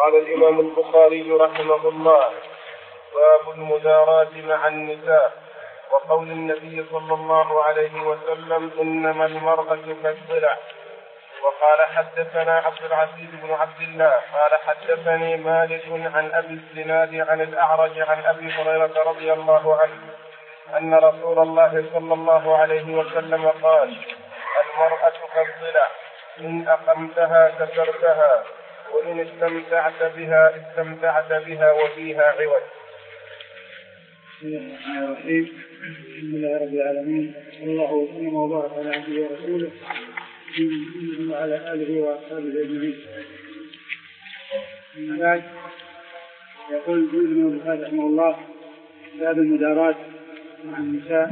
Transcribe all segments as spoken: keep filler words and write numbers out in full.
قال الإمام البخاري رحمه الله: باب المداراة مع النساء، وقول النبي صلى الله عليه وسلم: إنما المرأة كالضلع. وقال: حدثنا عبد العزيز بن عبد الله قال حدثني مالك عن أبي الزناد عن الأعرج عن أبي هريرة رضي الله عنه أن رسول الله صلى الله عليه وسلم قال: المرأة كالضلع، إن أقمتها كسرتها، وإن استمتعت بها استمتعت بها وفيها عوج. بسم الله الرحمن الرحيم. الحمد لله رب العالمين، صلى الله وسلم وبارك على عبده ورسوله وعلى آله وأصحابه أجمعين. أما بعد، يقول الإمام البخاري رحمه الله: باب المداراة مع النساء.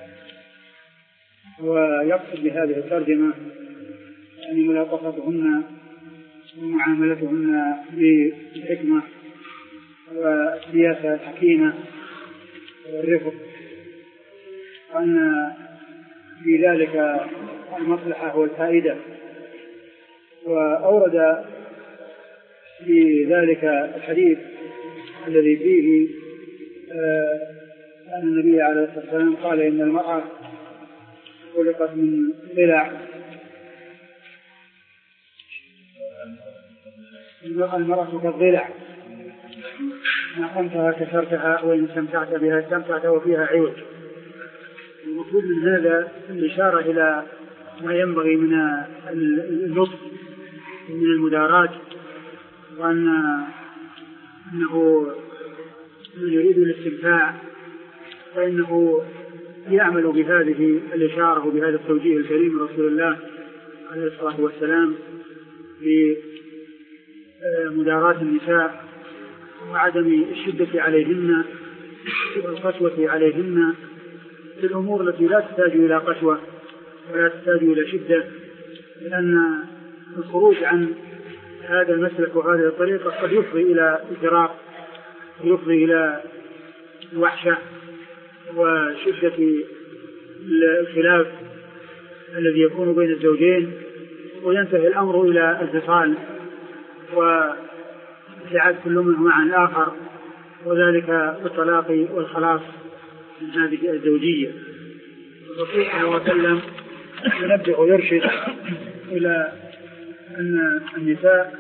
ويقصد بهذه الترجمة يعني ملاطفتهن ومعاملتهن بحكمة والسياسة الحكيمة والرفق، وأن في ذلك المصلحة والفائدة. وأورد في ذلك الحديث الذي فيه أن النبي عليه الصلاة والسلام قال: إن المرأة خلقت من ضلع، المرأة كالضلع، ما قمتها كسرتها، وإن استمتعت بها استمتعت وفيها عوج. المقصود من هذا الإشارة إلى ما ينبغي من اللطف من المداراة، وأن أنه من يريد الاستمتاع فإنه يعمل بهذه الإشارة وبهذا التوجيه الكريم رسول الله عليه الصلاة والسلام بمداراة النساء وعدم الشدة عليهن والقسوة عليهن في الأمور التي لا تحتاج إلى قسوة ولا تحتاج إلى شدة، لأن الخروج عن هذا المسلك وهذه الطريقة قد يفضي إلى إجراء، يفضي إلى وحشة وشدة الخلاف الذي يكون بين الزوجين، وينتهي الأمر إلى الانفصال وابتعاد كل منهما عن الآخر، وذلك بالطلاق والخلاص من هذه الزوجية. الرسول صلى الله عليه وسلم ينبه ويرشد إلى أن النساء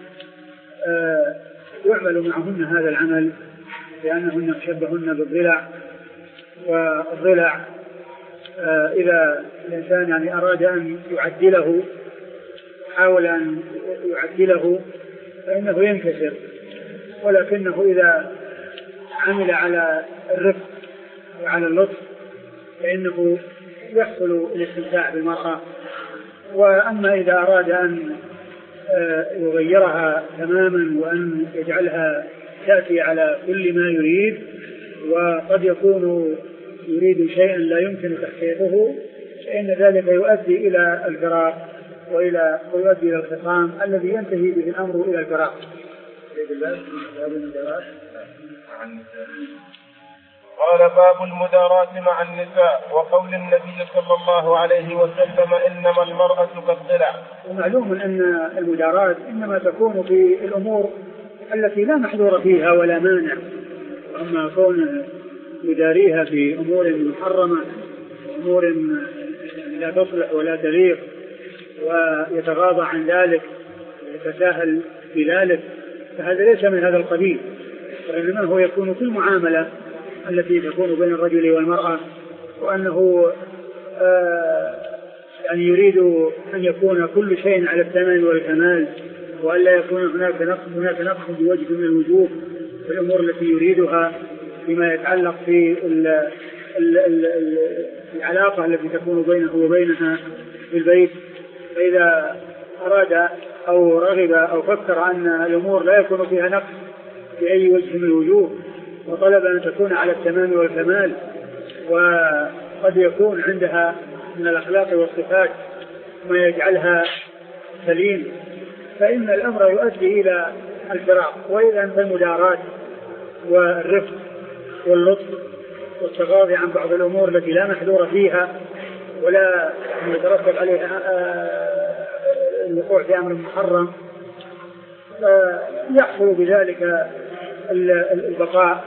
يعمل معهن هذا العمل، لأنهن يشبهن بالضلع. والضلع إذا الإنسان يعني أراد أن يعدله حاول أن يعدله فإنه ينكسر، ولكنه إذا عمل على الرفق وعلى اللطف فإنه يحصل الاستمتاع بالمرأة. وأما إذا أراد أن يغيرها تماما وأن يجعلها تأتي على كل ما يريد، وقد يكون يريد شيئا لا يمكن تحقيقه، فإن ذلك يؤدي إلى الفراق وإلى ويؤدي إلى الخصام الذي ينتهي به الأمر إلى الفراق. قال: باب المداراة مع النساء، وقول النبي صلى الله عليه وسلم: إنما المرأة كالضلع. ومعلوم أن المداراة إنما تكون في الأمور التي لا محذور فيها ولا مانع، وأما كون يداريها في أمور محرمة، أمور لا تصلح ولا تليق، ويتغاضى عن ذلك ويتساهل بذلك، فهذا ليس من هذا القبيل، وإنما هو يكون في المعاملة التي تكون بين الرجل والمرأة، وأنه آه يعني يريد أن يكون كل شيء على التمام والكمال، وأن لا يكون هناك نقص هناك نقص بوجه من الوجوه في الأمور التي يريدها فيما يتعلق في ال ال ال ال العلاقة التي تكون بينه وبينها في البيت. فإذا أراد أو رغب أو فكر أن الأمور لا يكون فيها نقص بأي وجه من الوجوه، وطلب أن تكون على التمام والكمال، وقد يكون عندها من الأخلاق والصفات ما يجعلها سليم، فإن الأمر يؤدي إلى الفراق. وإذا أنت المداراة والرفق واللطف والتغاضي عن بعض الأمور التي لا محذور فيها ولا يترتب عليها الوقوع في أمر محرم، يحصل بذلك البقاء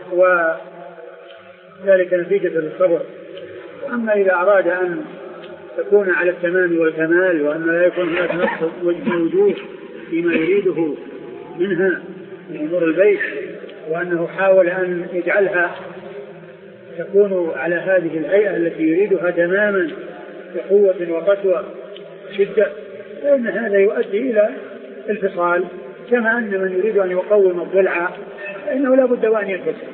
وذلك نتيجة للصبر. أما إذا أراد أن تكون على التمام والكمال وأن لا يكون هناك نقص وجه وجوه فيما يريده منها من أمور البيت، وأنه حاول أن يجعلها تكون على هذه الهيئة التي يريدها تماما بقوة وقسوة وشدة، فإن هذا يؤدي إلى الفصال، كما أن من يريد أن يقوم الضلع فإنه لا بد وأن ينفصل.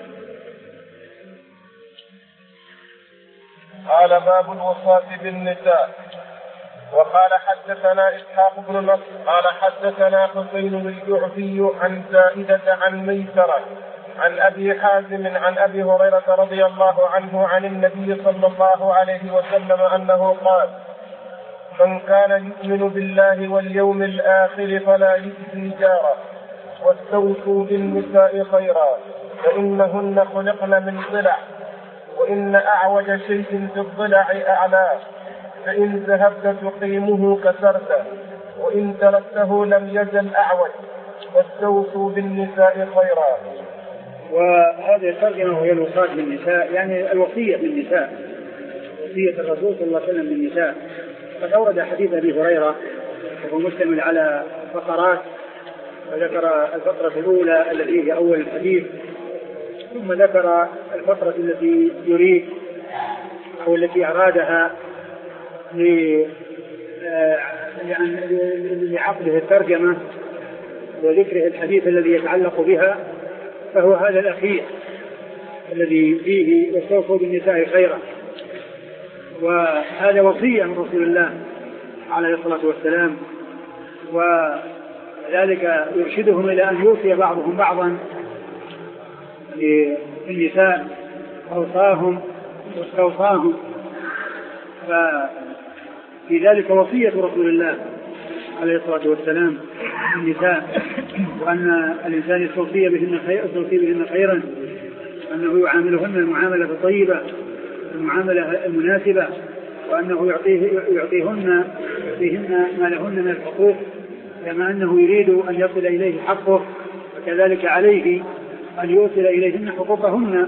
قال باب الوصاة بالنساء. وقال حدثنا إسحاق بن نصر قال حدثنا حسين الجعفي عن زائدة عن ميسرة عن أبي حازم عن أبي هريرة رضي الله عنه عن النبي صلى الله عليه وسلم أنه قال: من كان يؤمن بالله واليوم الآخر فلا يؤذي جاره، واستوصوا بالنساء خيرا فإنهن خلقن من ضلع، وإن أعوج شيء في الضلع أعلاه، فإن ذهبت تقيمه كسرته، وإن تركته لم يزل أعوج، واستوصوا بالنساء خيرا. وهذه الترجمة وهي الوصاة بالنساء، يعني الوصية بالنساء، وصية الرسول صلى الله عليه وسلم بالنساء. قد أورد حديث أبي هريرة وهو مشتمل على فقرات، وذكر الفقرة الأولى التي هي أول الحديث، ثم ذكر الفقرة التي يريد أو التي أرادها لعقده الترجمة وذكره الحديث الذي يتعلق بها، فهو هذا الأخير الذي فيه واستوصوا بالنساء خيرا. وهذا وصية من رسول الله عليه الصلاة والسلام، وذلك يرشدهم إلى أن يوصي بعضهم بعضا للنساء، أوصاهم واستوصاهم، ففي ذلك وصية رسول الله عليه الصلاة والسلام النساء، وأن الإنسان يستوصي بهن خيرا يستوصي بهن خيرا، أنه يعاملهن المعاملة الطيبة المعاملة المناسبة، وأنه يعطيه يعطيهن يعطيهن ما لهن من الحقوق، كما أنه يريد أن يصل إليه حقه، وكذلك عليه أن يوصل إليهن حقوقهن.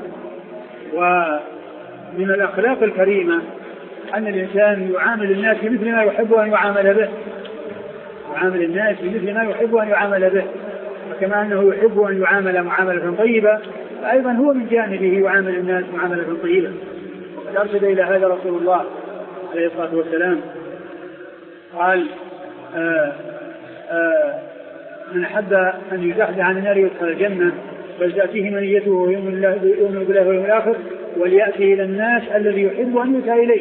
ومن الأخلاق الكريمة أن الإنسان يعامل الناس مثل ما يحب أن يعامل به، يعامل الناس مثل ما يحب أن يعامل به، وكما أنه يحب أن يعامل معاملة طيبة، أيضا هو من جانبه يعامل الناس معاملة طيبة. وقد أرشد إلى هذا رسول الله عليه الصلاة والسلام، قال: آآ آآ من أحب أن يزحزح عن النار يدخل الجنة فلتأتيه منيته ويؤمن بالله واليوم الآخر وليأتي إلى الناس الذي يحب أن يؤتى إليه.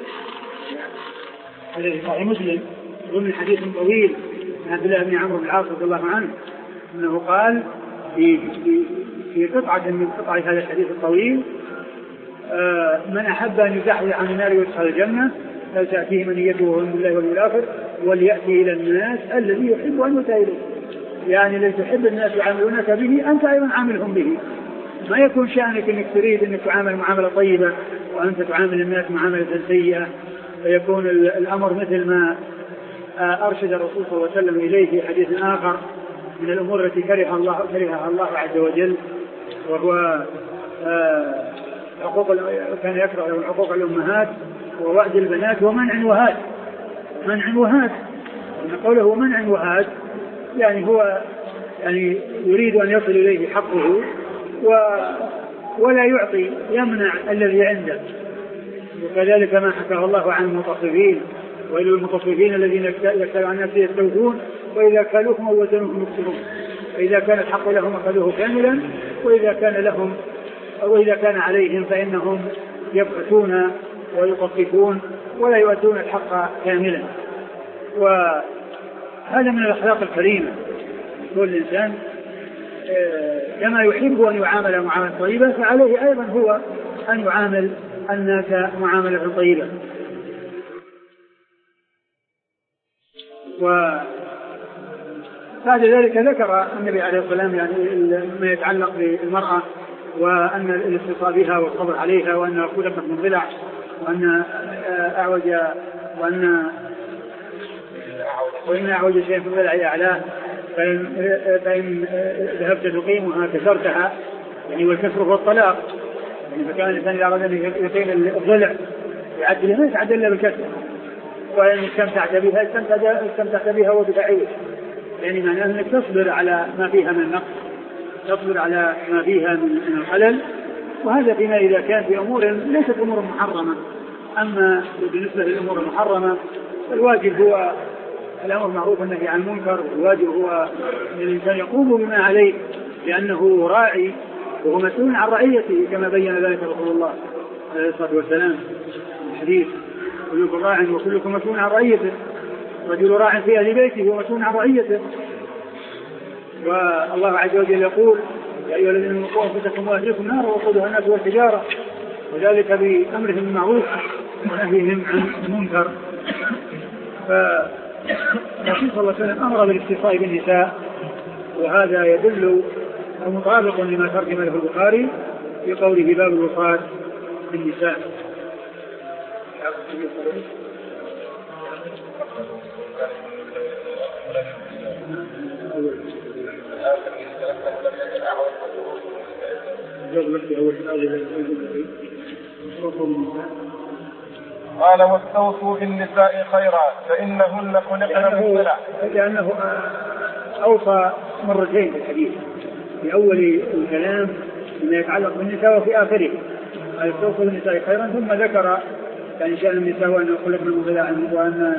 هذا في صحيح مسلم ضمن حديث طويل عن عبد الله بن عمرو بن العاص رضي الله عنه، أنه قال في في قطعة من قطع هذا الحديث الطويل: آه من أحب أن يزحزح عن النار ويدخل الجنة فلتأتيه منيته ويؤمن بالله واليوم الآخر وليأتي إلى الناس الذي يحب أن يؤتى إليه. يعني الذي تحب الناس يعاملونك به أنت أيضا عاملهم به، ما يكون شأنك أنك تريد أنك تعامل معاملة طيبة وأنت تعامل الناس معاملة سيئة، فيكون الأمر مثل ما أرشد الرسول صلى الله عليه وسلم إليه في حديث آخر من الأمور التي كره الله كرهها الله عز وجل، وهو حقوق كان يكره حقوق الأمهات ووعد البنات ومنع وهات. منع وهات قوله منع وهات يعني هو يعني يريد أن يصل إليه حقه و ولا يعطي، يمنع الذي عنده. وكذلك ما حكاه الله عن المتصفين: وإلى المتصفين الذين يكتالوا عن نفسه يستوفون وإذا كالوهم أو وزنوهم يكسرون، فإذا كان الحق لهم أخذوه كاملا، وإذا كان لهم أو إذا كان عليهم فإنهم يبخسون ويطففون ولا يؤدون الحق كاملا. وهذا من الأخلاق الكريمة، كل إنسان كما يحب أن يعامل معاملة طيبة فعليه أيضا هو أن يعامل الناس معاملة طيبة. وبعد ذلك ذكر النبي عليه الصلاة والسلام يعني ما يتعلق بالمرأة، وأن الاستيصاء بها والصبر عليها، وأن خلقت من ضلع، وأن أعوج وأن وإن أعوج شيء في الضلع أعلاه، فإن, فإن ذهبت تقيمها كسرتها، يعني والكسر هو الطلاق، يعني فكان الإنسان إذا أراد أن يقيم الضلع يعدل ما يتعدل إلا بالكسر، وإن استمتعت بها استمتعت بها وبتعيش، يعني معناه أنك تصبر على ما فيها من نقص، تصبر على ما فيها من الخلل، وهذا فيما إذا كان في أمور ليست أمور محرمة. أما بالنسبة للأمور المحرمة الواجب هو الأمر معروف والنهي عن المنكر، والواجب هو أن الإنسان يقوم بما عليه لأنه راعي وهو مسؤول عن رعيته، كما بين ذلك رسول الله عليه الصلاة والسلام في الحديث: كلكم راع وكلكم مسؤول عن رعيته، رجل راع في أهل بيته ومسؤول عن رعيته. والله عز وجل يقول: يا أيها الذين آمنوا قوا أنفسكم وأهليكم نارا وقودها الناس والحجارة، وذلك بأمرهم بالمعروف ونهيهم عن المنكر. فالرسول صلى الله عليه وسلم أمر بالاختصاص بالنساء، وهذا يدل ومطابق لما ترجم له البخاري في قوله باب الوصال بالنساء. قال: واستوصوا بالنساء خيرا فإنهن خلقن من ضلع. لأنه أوصى مرتين في الحديث، في أول الكلام بما يتعلق بالنساء وفي آخره قال: استوصوا بالنساء خيرا، ثم ذكر يعني شأن النساء وأنه خلقن من ضلع، وأن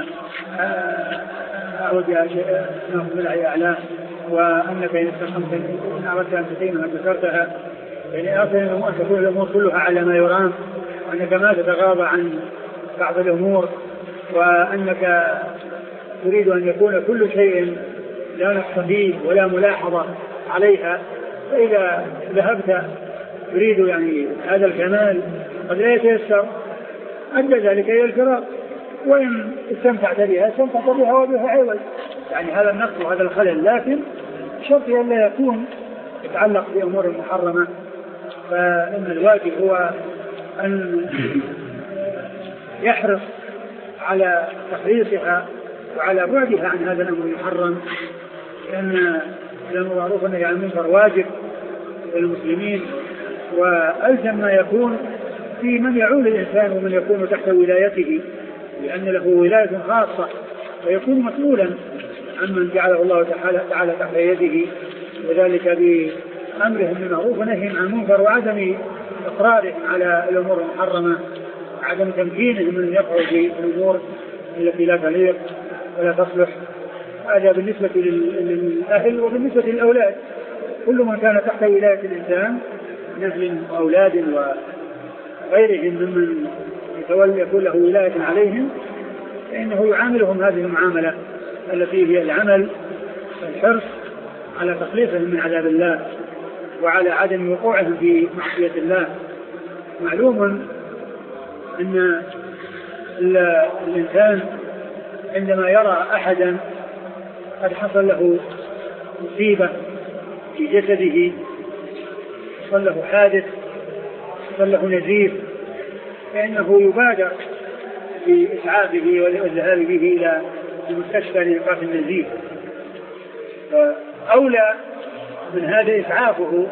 أعوذ أنه ضلع أعلى، وأنك إن استقمت إن أردت أن تقيمها كسرتها، يعني آخر أن تكون الأمور كلها على ما يرام، وأنك ما تتغاضى عن بعض الأمور، وأنك تريد أن يكون كل شيء لا نقص فيه ولا ملاحظة عليها، فإذا ذهبت تريد يعني هذا الكمال قد لا يتيسر، أدى ذلك إلى الفراق. وإن استمتعت بها استمتعت بها وبها عوض، يعني هذا النقص وهذا الخلل، لكن شرط أن لا يكون يتعلق بأمور محرمة. فإن الواجب هو أن يحرص على تحريصها وعلى بعدها عن هذا الأمر المحرم، لأن الأمر معروف والنهي عن المنكر واجب للمسلمين، وألزم ما يكون في من يعول الإنسان ومن يكون تحت ولايته، لأن له ولاية خاصة ويكون مسؤولا عمن جعله الله تعالى تحت يده، وذلك بأمرهم بالمعروف ونهيهم عن المنكر، وعدم إقرارهم على الأمور المحرمة، وعدم تمكينهم من يقعوا في الأمور التي لا تليق ولا تصلح. هذا بالنسبة للأهل. وبالنسبة للأولاد، كل من كان تحت ولاية الإنسان من أهل وأولاد وغيرهم ممن يتولى يكون له ولاية عليهم، فإنه يعاملهم هذه المعاملة التي هي العمل الحرص على تخليصهم من عذاب الله وعلى عدم وقوعهم في معصية الله. معلوم أن الإنسان عندما يرى أحدا قد حصل له مصيبة في جسده، حصل له حادث، حصل له نزيف، فإنه يبادر بإسعافه والذهاب به إلى المستشفى لإيقاف النزيف. أولى من هذا إسعافه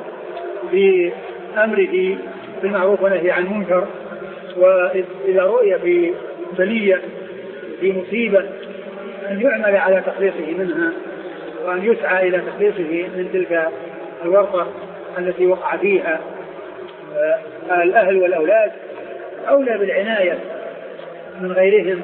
بأمره بالمعروف والنهي عن المنكر، وإذا رؤي في بلية في مصيبة أن يعمل على تخليصه منها، وأن يسعى إلى تخليصه من تلك الورطة التي وقع فيها. الأهل والأولاد أولى بالعناية من غيرهم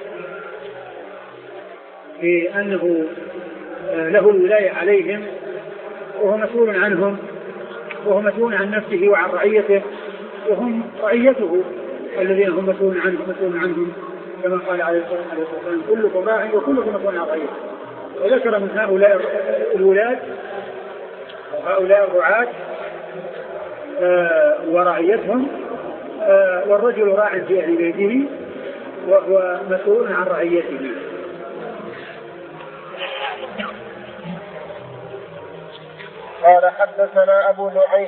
في أنه له الولاية عليهم، وهو مسؤول عنهم، وهو مسؤول عن نفسه وعن رعيته، وهم رعيته الذين هم مسؤول عنهم مسؤول عنهم كما قال عليه الصلاة والسلام: كلكم راع وكلكم مسؤول عن رعيته. وذكر من هؤلاء الولاة وهؤلاء الرعاة آه ورعيتهم، آه والرجل راع في أهل بيته وهو مسؤول عن رعيته. قال: حدثنا أبو نعيم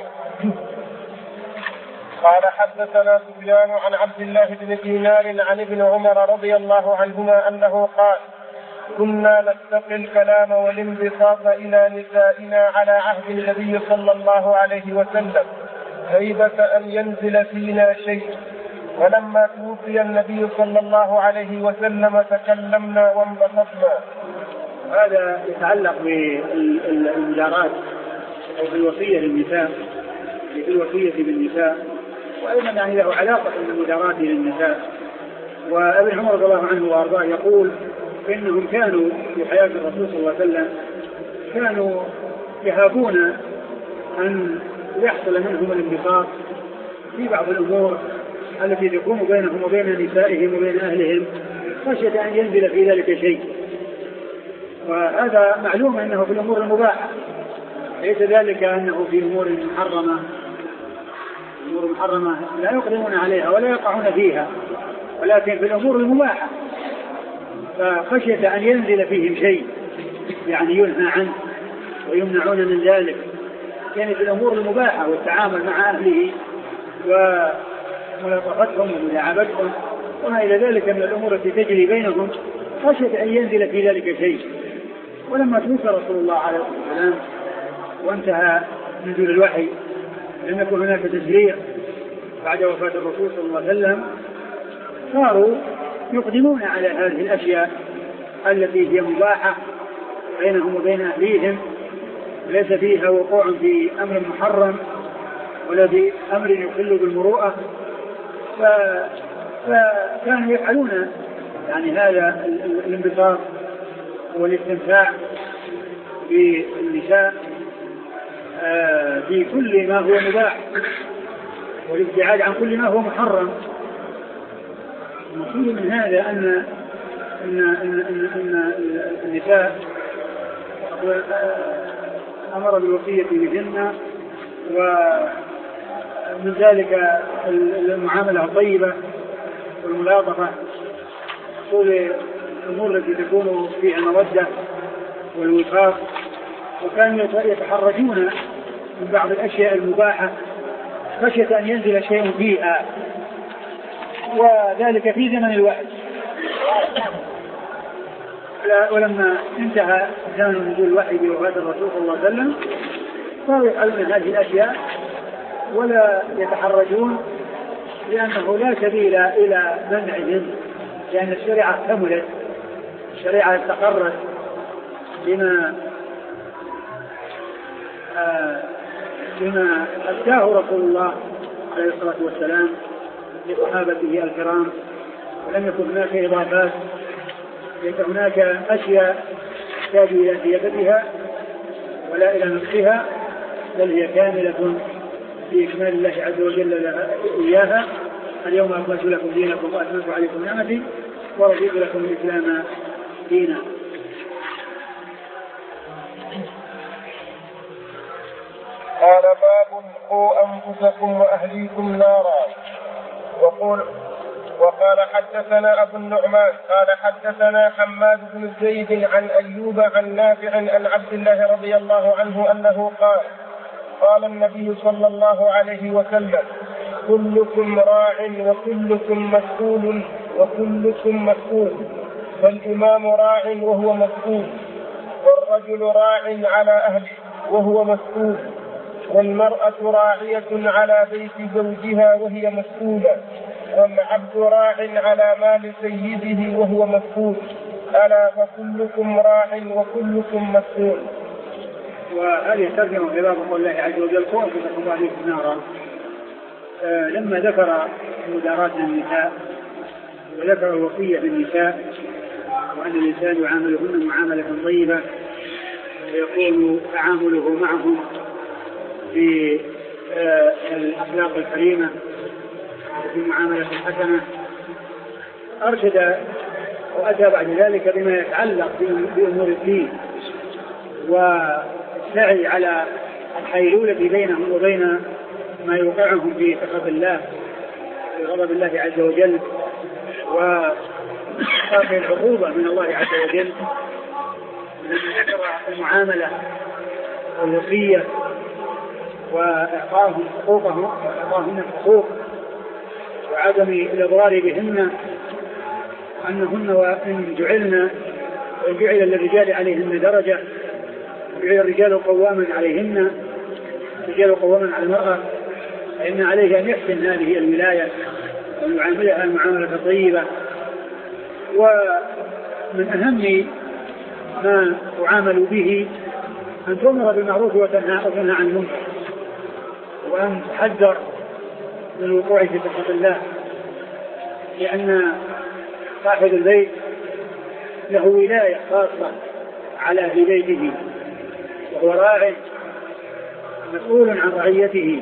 قال حدثنا سفيان عن عبد الله بن دينار عن ابن عمر رضي الله عنهما أنه قال: كنا نستقي الكلام والانبساط إلى نسائنا على عهد النبي صلى الله عليه وسلم هيبة أن ينزل فينا شيء، ولما توفي النبي صلى الله عليه وسلم تكلمنا وانبسطنا. هذا يتعلق بالمجاراة أو بالوصية للنساء، بالوصية بالنساء، وأيضا يعني له علاقة بالمجاراة للنساء. وابن عمر رضي الله عنه وأرضاه يقول إنهم كانوا في حياة الرسول صلى الله عليه وسلم كانوا يهابون أن يحصل منهم الانبساط في بعض الأمور التي تكون بينهم وبين نسائهم وبين أهلهم، خشية أن ينزل في ذلك شيء. وهذا معلوم أنه في الأمور المباحة، ليس ذلك أنه في أمور محرمة. أمور محرمة لا يقدمون عليها ولا يقعون فيها، ولكن في الأمور المباحة فخشية أن ينزل فيهم شيء يعني ينهى عنه ويمنعون من ذلك، يعني في الأمور المباحة والتعامل مع أهله وملاطفتهم ومداعبتهم وما إلى ذلك من الأمور التي تجري بينهم، خشية أن ينزل في ذلك شيء. ولما توفي رسول الله عليه الصلاة والسلام وانتهى نزول الوحي لم يكن هناك تشريع بعد وفاة الرسول صلى الله عليه وسلم، صاروا يقدمون على هذه الأشياء التي هي مباحة بينهم وبين أهليهم، ليس فيها وقوع في أمر محرم ولا في أمر يخل بالمروءة، فكانوا يفعلون يعني هذا الانبساط والاستمتاع بالنساء في كل ما هو مباح والابتعاد عن كل ما هو محرم. المقصود من هذا أن أن أن أن, أن النساء أمر بالوصية بهن، ومن ذلك المعاملة الطيبة والملاطفة، كل الأمور التي تكون فيها المودة والوفاق، وكانوا يتحرجون من بعض الأشياء المباحة خشية أن ينزل شيء فيها، وذلك في زمن الوحي. ولما انتهى زمن نزول الوحي بوفاة الرسول صلى الله عليه وسلم صاروا يفعلون هذه الأشياء ولا يتحرجون، لأنه لا سبيل إلى منعهم، لأن الشريعة كملت، الشريعة استقرت بما آه بما أتاه رسول الله عليه الصلاة والسلام لصحابته الكرام، ولم يكن هناك إضافات، ليس هناك أشياء تحتاج إلى زيادتها ولا إلى نقصها، بل هي كاملة في إكمال الله عز وجل لها إياها. اليوم أكملت لكم دينكم وأتممت عليكم نعمتي ورضيت لكم الإسلام دينا. قال باب قوا أنفسكم وأهليكم نارا. وقول وقال حدثنا أبو النعمان قال حدثنا حماد بن زيد عن أيوب عن نافع عن عبد الله رضي الله عنه أنه قال قال النبي صلى الله عليه وسلم كلكم راع وكلكم مسؤول وكلكم مسؤول، فالإمام راع وهو مسؤول، والرجل راع على أهله وهو مسؤول، والمرأة راعية على بيت زوجها وهي مسؤولة، والعبد راع على مال سيده وهو مسؤول، ألا فكلكم راع وكلكم مسؤول. وهذه ترجمة في باب قول الله عز وجل قوا أنفسكم وأهليكم نارا. آه لما ذكر مداراة النساء وذكر الوصية بالنساء وأن الإنسان يعاملهن معاملة طيبة ويكون تعامله معهم في آه الأخلاق الكريمة وفي المعاملة الحسنة، أرشد وأتى بعد ذلك بما يتعلق بأمور الدين والسعي على الحيلولة بينهم وبين ما يوقعهم في سخط الله في غضب الله عز وجل وخاف العقوبة من الله عز وجل، لما ذكر المعاملة والوصية وإعطاهم حقوقهم وإعطاهن الحقوق وعدم الإضرار بهن، أنهن وإن جعلن وجعل للرجال عليهن درجة، وجعل الرجال قواما عليهن، الرجال قواما على المرأة، فإن عليه أن يحسن هذه الولاية ويعاملها المعاملة طيبة. ومن أهم ما تعامل به أن تؤمر بالمعروف وتنهى عن المنكر، وأن تحذر من الوقوع في سخط الله، لأن صاحب البيت له ولاية خاصة على أهل بيته، وهو راع مسؤول عن رعيته،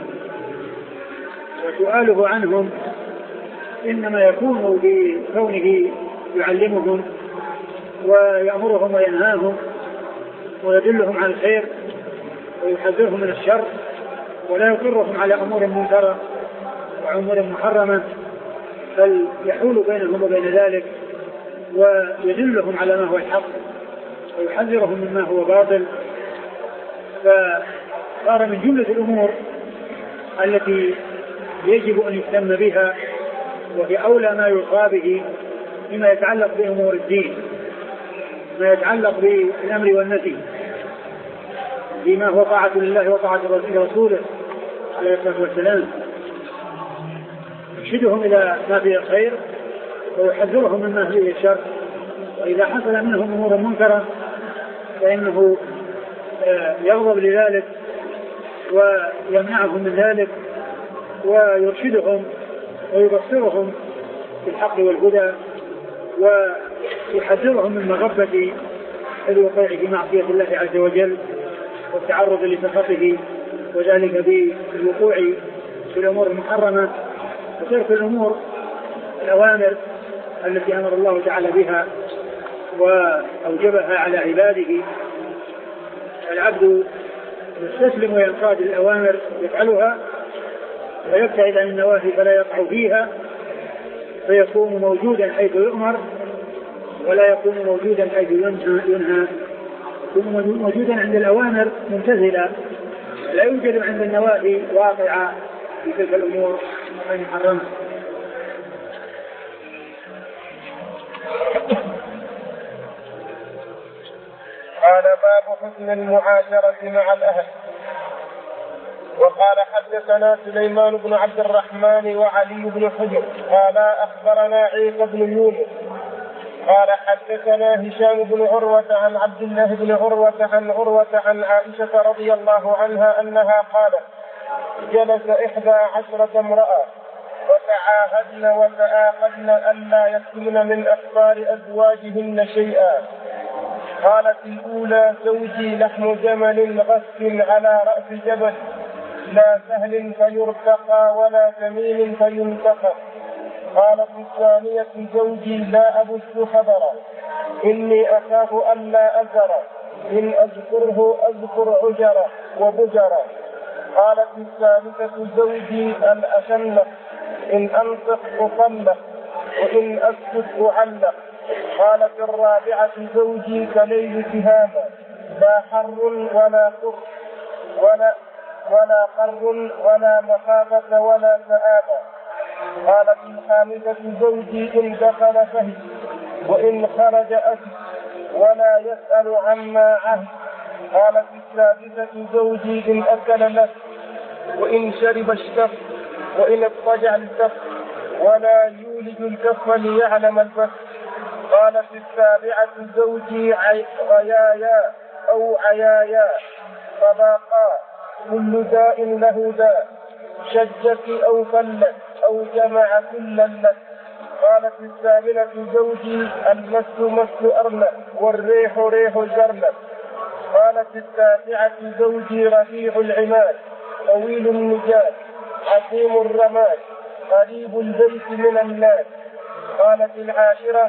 وسؤاله عنهم إنما يكون بكونه يعلمهم ويأمرهم وينهاهم ويدلهم على الخير ويحذرهم من الشر، ولا يقرهم على أمور منكرة وأمور محرمة، بل يحول بينهم وبين ذلك ويدلهم على ما هو الحق ويحذرهم مما هو باطل. فصار من جملة الأمور التي يجب أن يهتم بها، وفي أولى ما يوصى به فيما يتعلق بأمور الدين، ما يتعلق بالأمر والنهي، بما هو طاعة لله وطاعة رسوله عليه الصلاة والسلام، يرشدهم إلى ما فيه الخير ويحذرهم مما فيه الشر. وإذا حصل منهم أمور منكرة فإنه يغضب لذلك ويمنعهم من ذلك ويرشدهم ويبصرهم بالحق والهدى ويحذرهم من مغبة الوقوع في معصية الله عز وجل والتعرض لسخطه، وذلك بالوقوع في الأمور المحرمة وترك الأمور الأوامر التي أمر الله تعالى بها وأوجبها على عباده. العبد يستسلم وينقاد الأوامر يفعلها ويبتعد عن النواهي فلا يقع فيها، فيكون موجودا حيث يؤمر ولا يكون موجودا حيث ينهى، يكون موجودا عند الأوامر ممتثلا، لا يوجد عند النواهي واقعة في تلك الأمور المحرمة. قال باب حسن المعاشرة مع الأهل. وقال حدثنا سليمان بن عبد الرحمن وعلي بن حجر قال أخبرنا عيسى بن يونس قال حدثنا هشام بن عروة عن عبد الله بن عروة عن عروة عن عائشة رضي الله عنها أنها قالت جلس إحدى عشرة امرأة وتعاهدن وتآخذن ألا يكتمن من أخبار أزواجهن شيئا. قالت الأولى زوجي لحم جمل غث على رأس جبل لا سهل فيرتقى ولا ثمين فينتقى. قالت الثانية زوجي لا أبث خبرا إني أخاف ألا أزر إن أذكره أذكر عجرا وبجرا. قالت الثالثة زوجي الأشنق إن أنطق أطلق وإن أسكت أعلق. قالت الرابعة زوجي كليل تهاما لا حر ولا قر ولا ولا قر ولا مخافة ولا سآبا. قالت الخامسة زوجي إن دخل فهد وإن خرج أسد ولا يسأل عما عهد. قالت السادسة زوجي إن أكل لك وإن شرب اشتف وإن اضطجع التف ولا يولج الكف ليعلم البث. قالت السابعة زوجي عيايا أو عيايا طباقا كل داء له داء شجت أو فلت أو جمع كل لك. قالت الثامنة زوجي المس مس أرنب والريح ريح الجرنب. قالت التاسعة زوجي رفيع العماد طويل النجاد عظيم الرماد قريب البيت من الناس. قالت العاشرة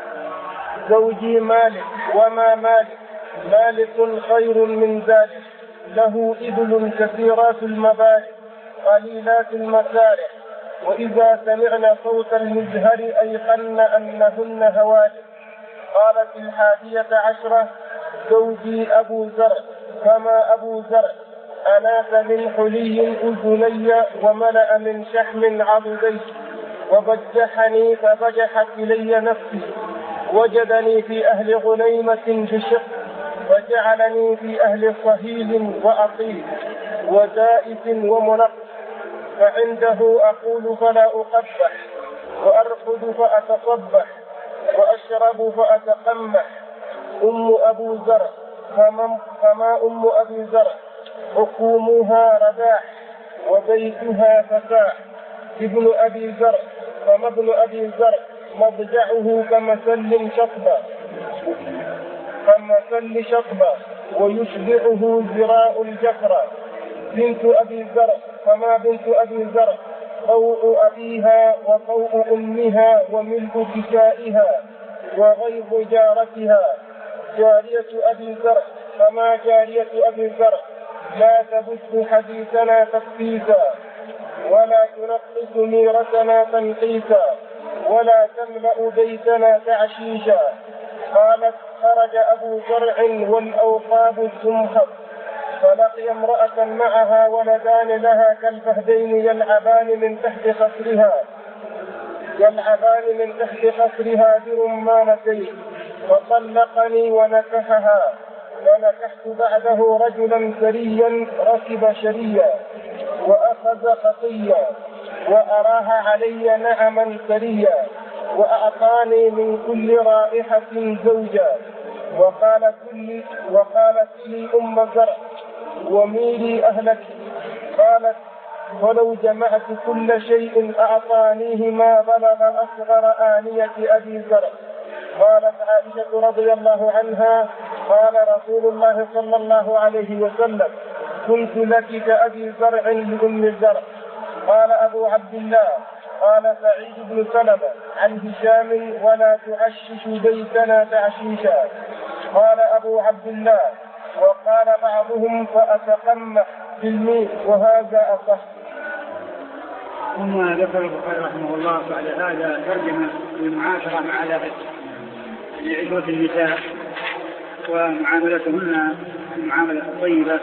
زوجي مالك وما مالك مالك خير من ذلك له إبل كثيرات المبارك قليلات المسارح وإذا سمعن صوت المزهر أيقن أنهن هوالك. قالت الحادية عشرة زوجي أبو زرع فما أبو زرع أناث من حلي أذني وملأ من شحم عضدي وبجحني فبجحت إلي نفسي وجدني في أهل غنيمة بشق، وجعلني في أهل صهيل وأطيب ودائس ومنق، فعنده أقول فلا أقبح، وأرقد فأتصبح، وأشرب فأتقمح. أم أبو زرع فما, فما أم أبي زرع، حكومها رداح، وبيتها فساح. ابن أبي زرع فما ابن أبي زرع، مضجعه كمثل شطبة كمثل شطبة ويشبعه ذراع الجفرة. بنت أبي زرع فما بنت أبي زرع، ضوء أبيها وضوء أمها وملء كسائها وغيظ جارتها. جارية أبي زرع فما جارية أبي زرع، لا تبث حديثنا تكفيسا، ولا تنقص ميرتنا تنقيسا، ولا تملأ بيتنا تعشيشا. قالت: خرج أبو زرع والأوقاب تمخض، فلقي امرأة معها ولدان لها كالفهدين يلعبان من تحت قصرها يلعبان من تحت قصرها برمانتين، فطلقني ونكحها. ونكحت بعده رجلا سريا ركب شريا وأخذ خطيا، وأراها علي نعما سريا، وأعطاني من كل رائحة زوجا. وقالت لي وقالت لي أم زرع: وميلي أهلك. قالت: ولو جمعت كل شيء أعطانيه ما بلغ أصغر آنية أبي زرع. قالت عائشة رضي الله عنها: قال رسول الله صلى الله عليه وسلم: كنت لك كأبي زرع لأم زرع. قال أبو عبد الله: قال سعيد بن سلمة عن هشام: ولا تعشش بيتنا تعشيشا. قال أبو عبد الله: وقال بعضهم: فأتقمح بالميت، وهذا أصح. ثم ذكر البخاري رحمه الله بعد هذا ترجمة المعاشرة مع الأهل لعشرة النساء ومعاملتهن المعاملة الطيبة،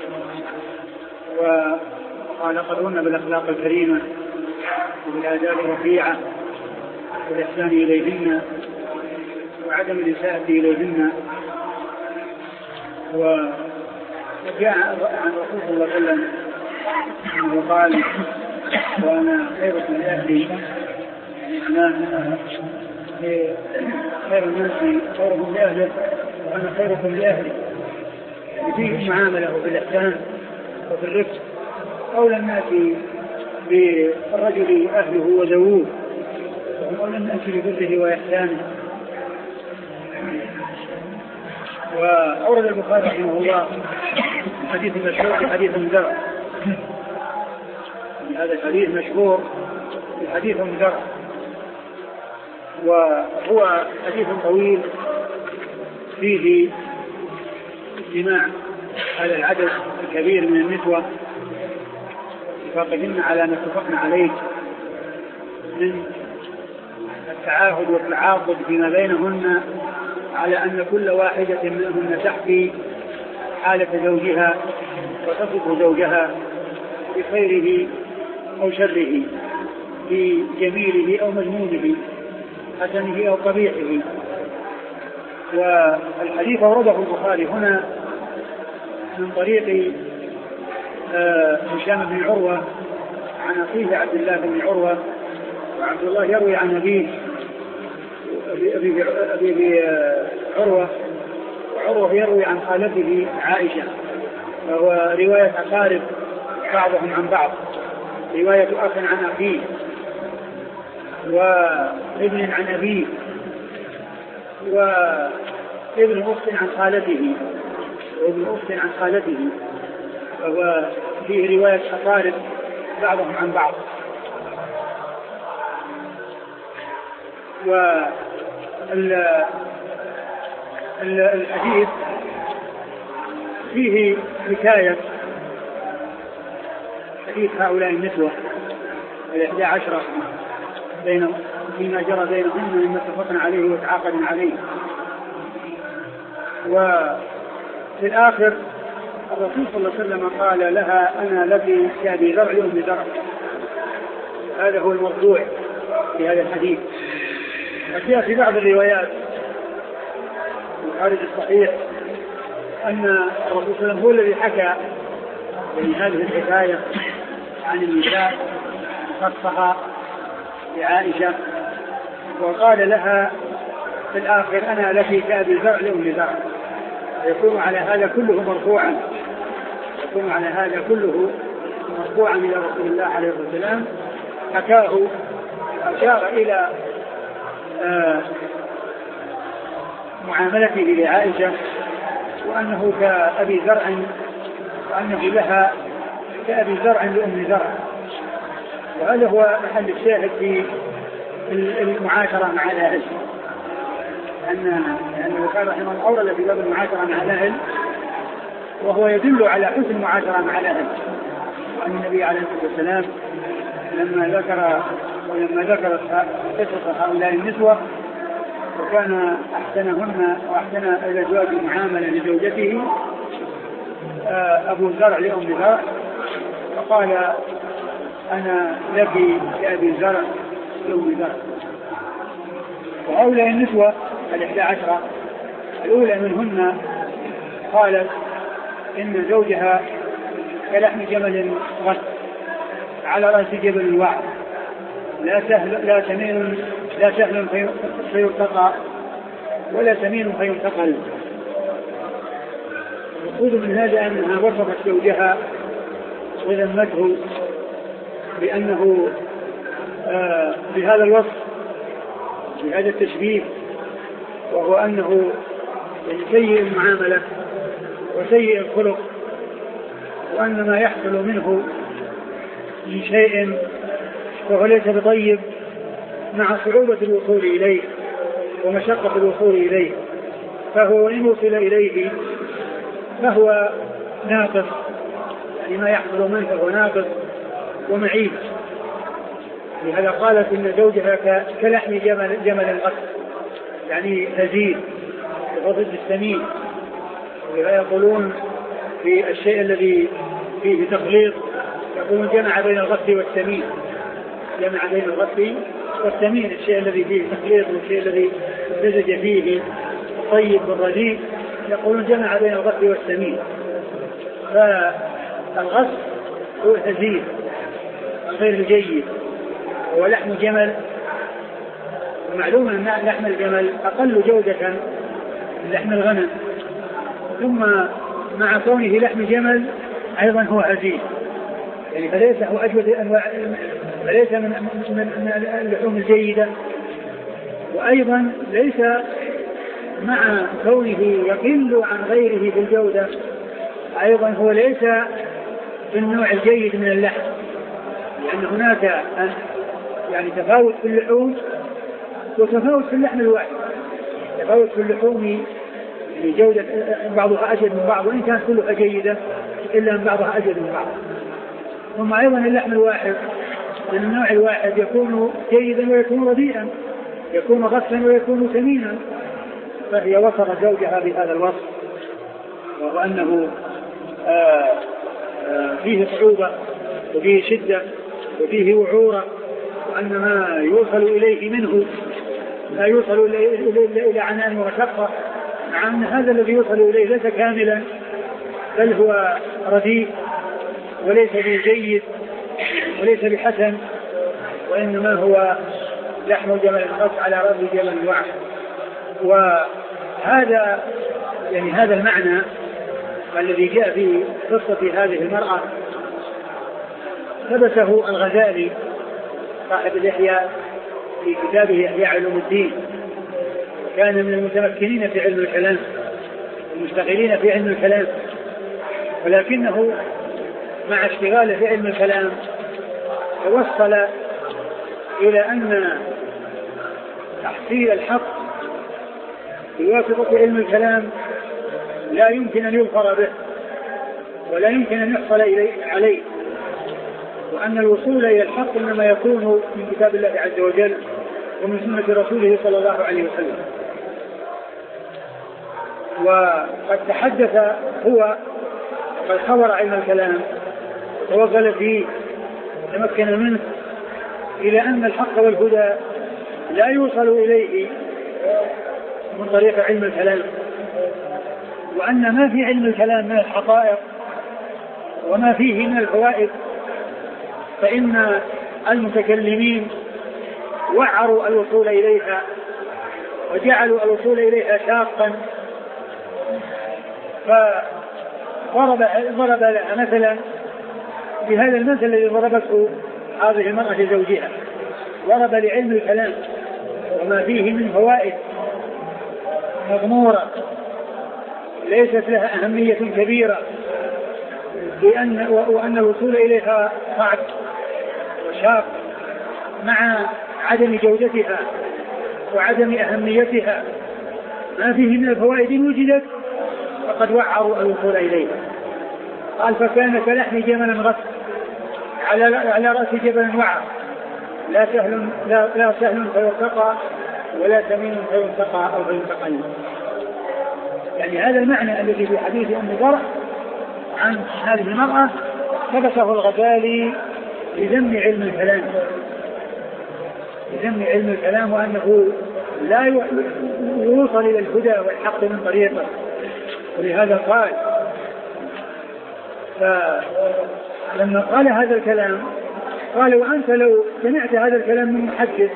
وخالقهن بالأخلاق الكريمة وبالآداب الرفيعة والإحسان إليهن وعدم الإساءة إليهن. وجاء عن رسول الله صلى الله عليه وسلم أنه قال: وأنا خيركم لأهلي، يعني خير الناس خيرهم لأهله وأنا خيركم لأهلي. فيه المعاملة وبالإحسان وفي الرفق. أولى الناس بالرجل أهله وزووه، وأولى الناس ببره وإحسانه. وأورد البخاري رحمه الله حديث مشهور حديث مدرع. هذا الحديث مشهور حديث مدرع، وهو حديث طويل فيه اجتماع هذا العدد الكبير من النسوة اتفاقهن على ما اتفقنا عليه من التعاهد والتعاقد فيما بينهن على أن كل واحدة منهن تحكي حالة زوجها وتصف زوجها بخيره أو شره، بجميله أو مذمومه، حسنه أو قبيحه. والحديث أورده البخاري هنا من طريق هشام بن عروة عن أخيه عبد الله بن عروة، وعبد الله يروي عن أبيه أبي, أبي, أبي عروة، وعروة يروي عن خالته عائشة، وهو رواية أقارب بعضهم عن بعض، رواية أخ عن أخيه وابن عن أبيه وابن أخت عن خالته وابن أخت عن خالته، وهو فيه رواية أقارب بعضهم عن بعض. والحديث فيه حكاية حديث هؤلاء النسوة الإحدى عشرة بين فيما جرى بينهن مما اتفقنا عليه وتعاقدنا عليه. وفي الآخر الرسول صلى الله عليه وسلم قال لها: أنا لك كأبي زرع لأم زرع. هذا هو الموضوع في هذا الحديث. وفي بعض الروايات خارج الصحيح أن الرسول صلى الله عليه وسلم هو الذي حكى يعني هذه الحكاية عن النساء خصها لعائشة وقال لها في الآخر أنا لك كأبي زرع لأم زرع. يكون على هذا كله مرفوعا يكون على هذا كله مرفوعا إلى رسول الله عليه الصلاة والسلام. حكاه أشار إلى آه معاملته لعائشة وأنه كأبي زرع وأنه لها كأبي زرع لأم زرع. وهذا هو محل الشاهد في المعاشرة مع الأهل أن أنه كان رحمه الله أورد في باب المعاشرة مع الأهل وهو يدل على حسن المعاشرة مع الأهل. وأن النبي عليه الصلاة والسلام لما ذكر ولما ذكر قصة هؤلاء النسوة وكان أحسنهن وأحسن الأزواج معاملة لزوجته أبو زرع لأم زرع فقال أنا لك كأبي زرع لأم زرع. وهؤلاء النسوة الإحدى عشرة الأولى منهن قالت إن زوجها كلحم جمل غث على رأس جبل واحد لا سهل لا سمين لا سهل فيرتقى ولا سمين فينتقل. المقصود من هذا أنها وصفت زوجها وذمته بأنه آه بهذا الوصف بهذا التشبيه وهو أنه سيء المعاملة وسيء الخلق وأن ما يحصل منه من شيء وهو ليس بطيب مع صعوبة الوصول إليه ومشقة الوصول إليه فهو إن وصل إليه فهو ناقص يعني ما يحصل منه فهو ناقص ومعيب. لهذا قالت إن زوجها كلحم جمل, جمل غث يعني هزيل وضد السمين. ولهذا يقولون في الشيء الذي فيه تخليط يقولون جمع بين الغث والسمين جمع بين الغث والسمين الشيء الذي فيه تخليط والشيء الذي مزج فيه الطيب والرديء يقولون جمع بين الغث والسمين. فالغث هو الهزيل غير الجيد ولحم جمل ومعلوم أن لحم الجمل أقل جودة من لحم الغنم ثم مع كونه لحم جمل أيضا هو هزيل يعني فليس هو أجود أنواع فليس من, من اللحوم الجيدة وأيضا ليس مع كونه يقل عن غيره في الجودة أيضا هو ليس بالنوع الجيد من اللحم لأن هناك يعني تفاوت في اللحوم وتفاوت في اللحم الواحد. تفاوت في اللحوم لجودة بعضها أجد من بعض وإن كانت كلها جيدة إلا أن بعضها أجد من بعض. ثم أيضا اللحم الواحد من النوع الواحد يكون جيدا ويكون رديئا يكون غثا ويكون سمينا. فهي وصف زوجها بهذا الوصف وهو أنه آآ آآ فيه صعوبة وفيه شدة وفيه وعورة وأن ما يوصل إليه منه لا يوصل إلى عناء ومشقة مع أن هذا الذي يوصل إليه ليس كاملا بل هو رديء وليس بجيد وليس بحسن وإنما هو لحم جمل الخص على رأس جمل واحد. وهذا يعني هذا المعنى الذي جاء في قصة هذه المرأة ثبته الغزالي صاحب الإحياء في كتابه إحياء علوم الدين. كان من المتمكنين في علم الكلام المشتغلين في علم الكلام ولكنه مع اشتغاله في علم الكلام توصل إلى أن تحصيل الحق بواسطة علم الكلام لا يمكن أن يظفر به ولا يمكن أن يحصل عليه وأن الوصول إلى الحق إنما يكون من كتاب الله عز وجل ومن سنة رسوله صلى الله عليه وسلم. وقد تحدث هو قد خبر علم الكلام ووصل فيه تمكن منه إلى أن الحق والهدى لا يوصل إليه من طريق علم الكلام وأن ما في علم الكلام من الحقائق وما فيه من الفوائد فإن المتكلمين وعروا الوصول إليها وجعلوا الوصول إليها شاقا، فضرب ضرب مثلا بهذا المثل الذي ضربته هذه المرأة لزوجها، ضرب لعلم الكلام وما فيه من فوائد مغمورة ليست لها أهمية كبيرة، بأن وأن الوصول إليها صعب وشاق مع عدم جودتها وعدم أهميتها، ما فيه من الفوائد وجدت فقد وعروا الوصول إليها. قال فكان كلحم جمل غث على على رأس جبل وعر، لا سهل لا, لا سهل فيرتقى ولا ثمين فينتقى أو فينتقل. يعني هذا المعنى الذي في حديث أم زرع عن هذه المرأة ثبته الغزالي لذم علم الكلام، لذم علم الكلام وأنه لا يوصل إلى الهدى والحق من طريقه. ولهذا قال، فلما قال هذا الكلام قال وأنت لو سمعت هذا الكلام من محدث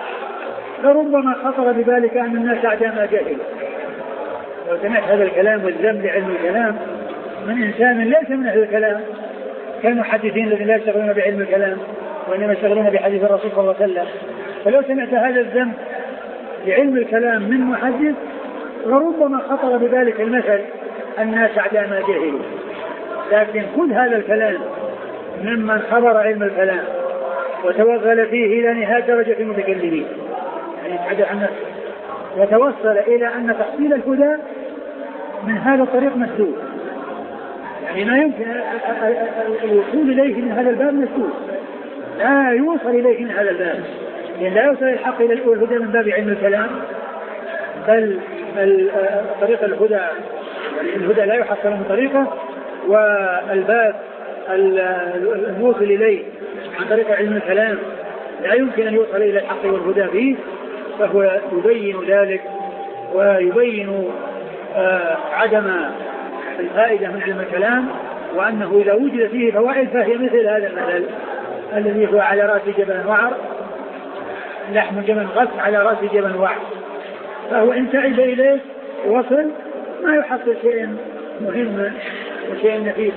لربما خطر ببالك أن الناس أعداء جاهل. لو سمعت هذا الكلام والذم لعلم الكلام من إنسان ليس من أهل الكلام كالمحدثين الذين لا يشتغلون بعلم الكلام وإنما يشتغلون بحديث الرسول صلى الله عليه وسلم، فلو سمعت هذا الذم لعلم الكلام من محدث لربما خطر بذلك المثل الناس أعداء ما جاهلوا. لكن كل هذا الكلام ممن خبر علم الكلام وتوغل فيه إلى نهاية درجة المتكلمين، يعني يتحدث عن نفسه وتوصل إلى أن تحصيل الهدى من هذا الطريق مسدود، يعني ما يمكن الوصول إليه من هذا الباب مسدود، لا يوصل إليه من هذا الباب، لأن لا يوصل الحق إلى الهدى من باب علم الكلام، بل طريق الهدى الهدى لا يحصل من طريقه، والباب الموصل إليه عن طريق علم الكلام لا يمكن أن يوصل إلى الحق والهدى فيه. فهو يبين ذلك ويبين آه عدم الفائدة من علم الكلام، وأنه إذا وجد فيه فوائد فهي مثل هذا المثل الذي هو على رأس جبل وعر، لحم جبل غث على رأس جبل وعر، فهو إن تعب إليه وصل ما يحصل شيء مهم وشيء نفيس،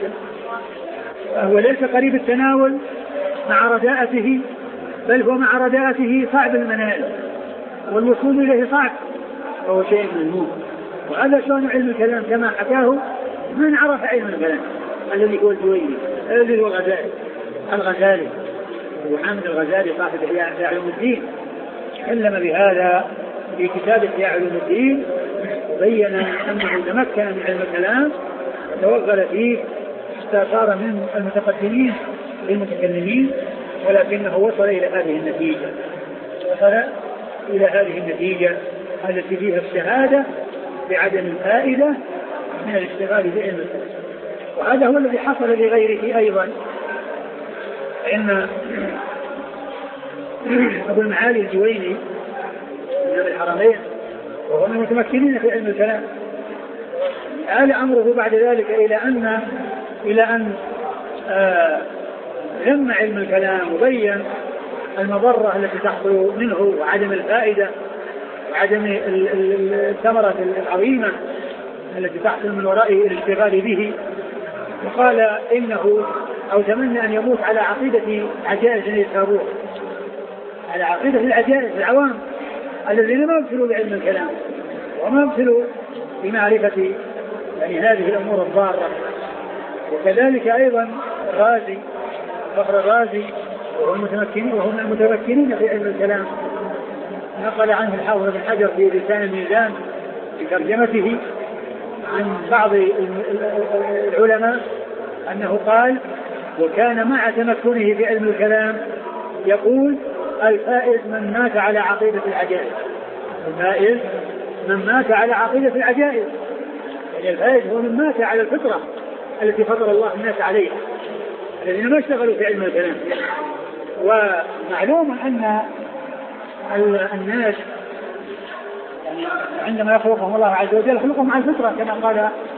فهو ليس قريب التناول مع رداءته، بل هو مع رداءته صعب المنال والوصول إليه صعب، فهو شيء مذموم. وهذا شأن علم الكلام كما حكاه من عرف علم الكلام الذي هو الجويني الذي هو الغزالي الغزالي وحامد الغزالي صاحب إحياء علوم الدين، تكلم بهذا في كتاب إحياء علوم الدين، وبين أنه تمكن من علم الكلام وتوغل فيه حتى صار من المتقدمين للمتكلمين، ولكنه وصل إلى هذه النتيجة وصل إلى هذه النتيجة التي فيها الشهادة بعدم الفائدة من الاشتغال بعلم الكلام. وهذا هو الذي حصل لغيره أيضا، فإن أبو المعالي الجويني من الحرمين وهو من المتمكنين في علم الكلام، آل أمره بعد ذلك إلى أن إلى أن آه ذم علم الكلام وبين المضرة التي تحصل منه وعدم الفائدة وعدم الثمرة العظيمة التي تحصل من ورائه الاشتغال به، وقال إنه أو تمنى أن يموت على عقيدة عجائز التابوت، على عقيدة العجائز العوام الذين ما يبصروا بعلم الكلام وما يبصروا بمعرفة يعني هذه الأمور الضارة. وكذلك أيضا الرازي فخر الرازي وهم المتمكنين وهم المتمكنين في علم الكلام، نقل عنه الحافظ بن حجر في لسان الميزان في ترجمته عن بعض العلماء أنه قال وكان مع تمكنه في علم الكلام يقول الفائز من مات على عقيدة العجائز، الفائز من مات على عقيدة العجائز، يعني الفائز هو من مات على الفطرة التي فطر الله الناس عليها الذين ما اشتغلوا في علم الكلام. ومعلوم أن الناس يعني عندما يخلقهم الله عز وجل يخلقهم على الفطرة كما قال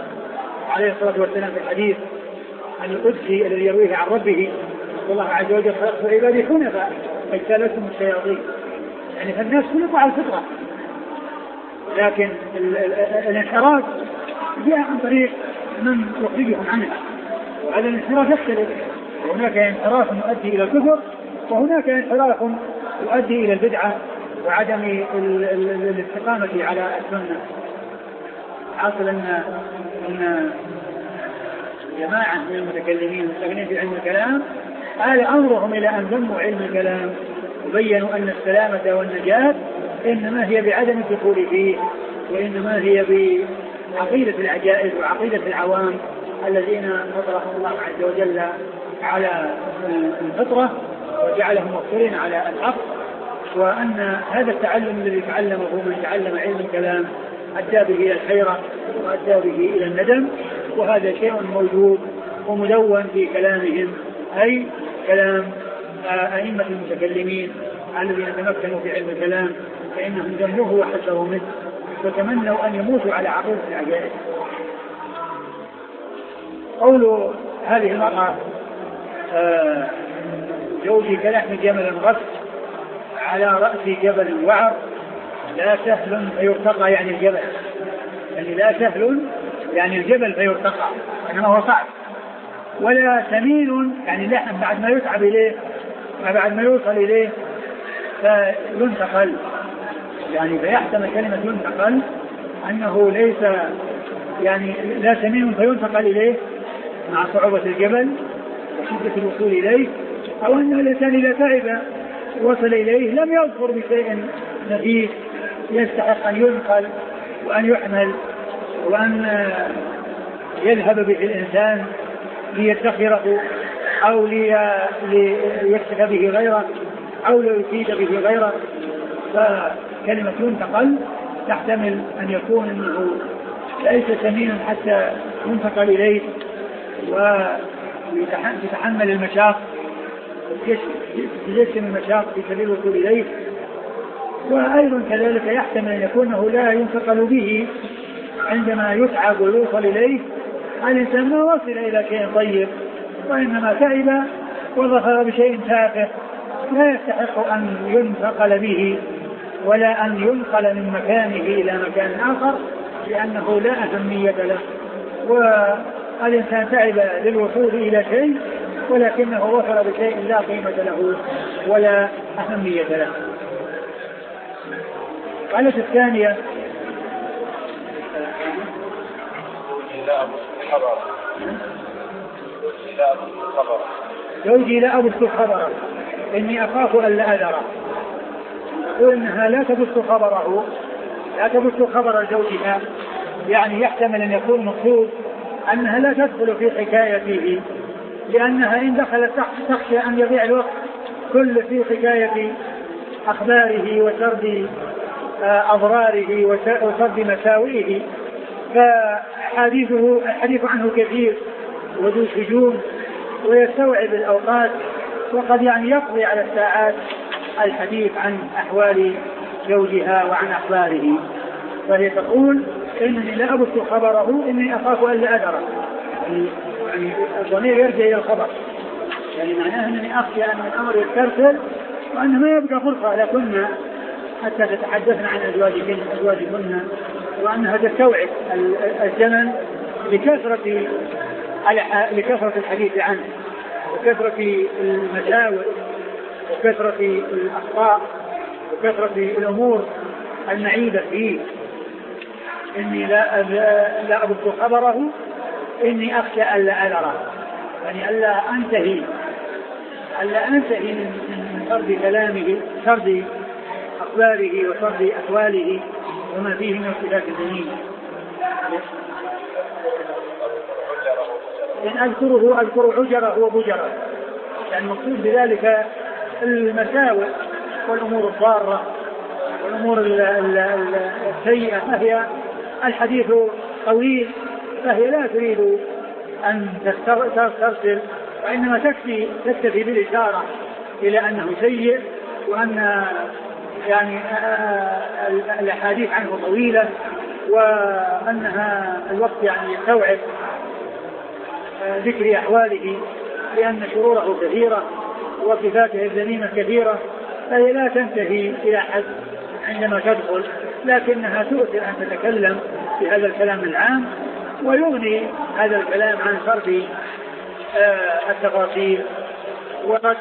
عليه الصلاة والسلام في الحديث عن القدسي الذي يرويه عن ربه والله عز وجل خلق عبادي حنفاء فاجتالتهم الشياطين. يعني فالناس خلقوا على الفطرة، لكن الانحراف جاء عن طريق من يخرجهم عنها، وهذا الانحراف يختلف. هناك انحراف يؤدي إلى الكفر، وهناك انحراف يؤدي إلى البدعة وعدم الاستقامة على السنة. حاصل أن أن جماعة من المتكلمين المستغنين في علم الكلام آل أمرهم إلى أن ذموا علم الكلام وبينوا أن السلامة والنجاة إنما هي بعدم الدخول فيه، وإنما هي بعقيدة العجائز وعقيدة العوام الذين فطرهم الله عز وجل على الفطرة وجعلهم مفطرين على الحق، وأن هذا التعلم الذي تعلمه من تعلم علم الكلام أدى به إلى الحيرة وأدى به إلى الندم، وهذا شيء موجود ومدون في كلامهم، أي كلام أئمة المتكلمين الذين تمكنوا في علم الكلام، فإنهم ذموه وحذروا منه وتمنوا أن يموتوا على عقيدة العجائز. قول هذه المرأة زوجي كلحم جمل غث على رأس جبل وعر لا سهل فيرتقى، يعني الجبل يعني لا سهل يعني الجبل فيرتقى، إنما هو صعب، ولا ثمين يعني لحم بعد ما يتعب إليه بعد ما يوصل إليه فينتقل، يعني فيحتمل كلمة ينتقل أنه ليس يعني لا ثمين فينتقل إليه مع صعوبة الجبل وشدة الوصول إليه، أو أن الإنسان إذا تعب وصل إليه لم يظفر بشيء نفيس يستحق أن ينقل وأن يحمل وأن يذهب به الإنسان ليدخره أو ليكسب به غيره أو ليفيد به غيره. فكلمة ينتقل تحتمل أن يكون أنه ليس ثمين حتى ينتقل إليه ويتحمل المشاق يجسم المشاق في سبيل الوصول إليه، وأيضا كذلك يحتمل أن يكونه لا ينتقل به عندما يتعب ويوصل إليه. الإنسان ما وصل إلى شيء طيب وإنما تعب وظفر بشيء تافه لا يستحق أن ينتقل به ولا أن ينقل من مكانه إلى مكان آخر لأنه لا أهمية له. والإنسان تعب للوصول إلى شيء ولكنه وصل بشيء لا قيمة له ولا أهمية له. الحالة الثانية زوجي لا أبث خبره إني أخاف أن لا أذره. يقول إنها لا تبث خبره لا تبث خبر زوجها، يعني يحتمل أن يكون مقصود أنها لا تدخل في حكايته لأنها إن دخلت تخشى أن يضيع الوقت كل في حكاية أخباره وسرد أضراره وسرد مساوئه، فحديثه الحديث عنه كثير وذو شجون ويستوعب الأوقات، وقد يعني يقضي على الساعات الحديث عن أحوال زوجها وعن أخباره. فهي تقول إنني لا أبث خبره إني أخاف أن لا أدره، يعني الضمير يرجع إلى الخبر، يعني معناه أنني أخشى أن الأمر يسترسل وأنه ما يبقى فرصة لكن حتى تتحدثن عن أزواجكن أزواجكن وأنها تستوعب الزمن لكثرة لكثرة الحديث عنه وكثرة المساوئ وكثرة الأخطاء وكثرة الأمور المعيبة فيه. إني لا لا أبث خبره إني أخشى ألا أذره، يعني ألا أنتهي ألا أنتهي من سرد كلامه سرد أخباره وسرد أحواله وما فيه من صفات الدين. إن أذكره أذكر حجره وبجره، يعني المقصود بذلك المساوئ والأمور الضارة والأمور السيئة، فهي الحديث طويل فهي لا تريد أن تسترسل وإنما تكفي تكتفي بالإشارة إلى أنه سيء وأن يعني الأحاديث عنه طويلة وأنها الوقت يعني يستوعب ذكر أحواله لأن شروره كثيرة وصفاته الذميمة كثيرة، فهي لا تنتهي إلى حد عندما تدخل، لكنها تؤثر أن تتكلم في هذا الكلام العام، ويغني هذا الكلام عن فرد التفاصيل، وقد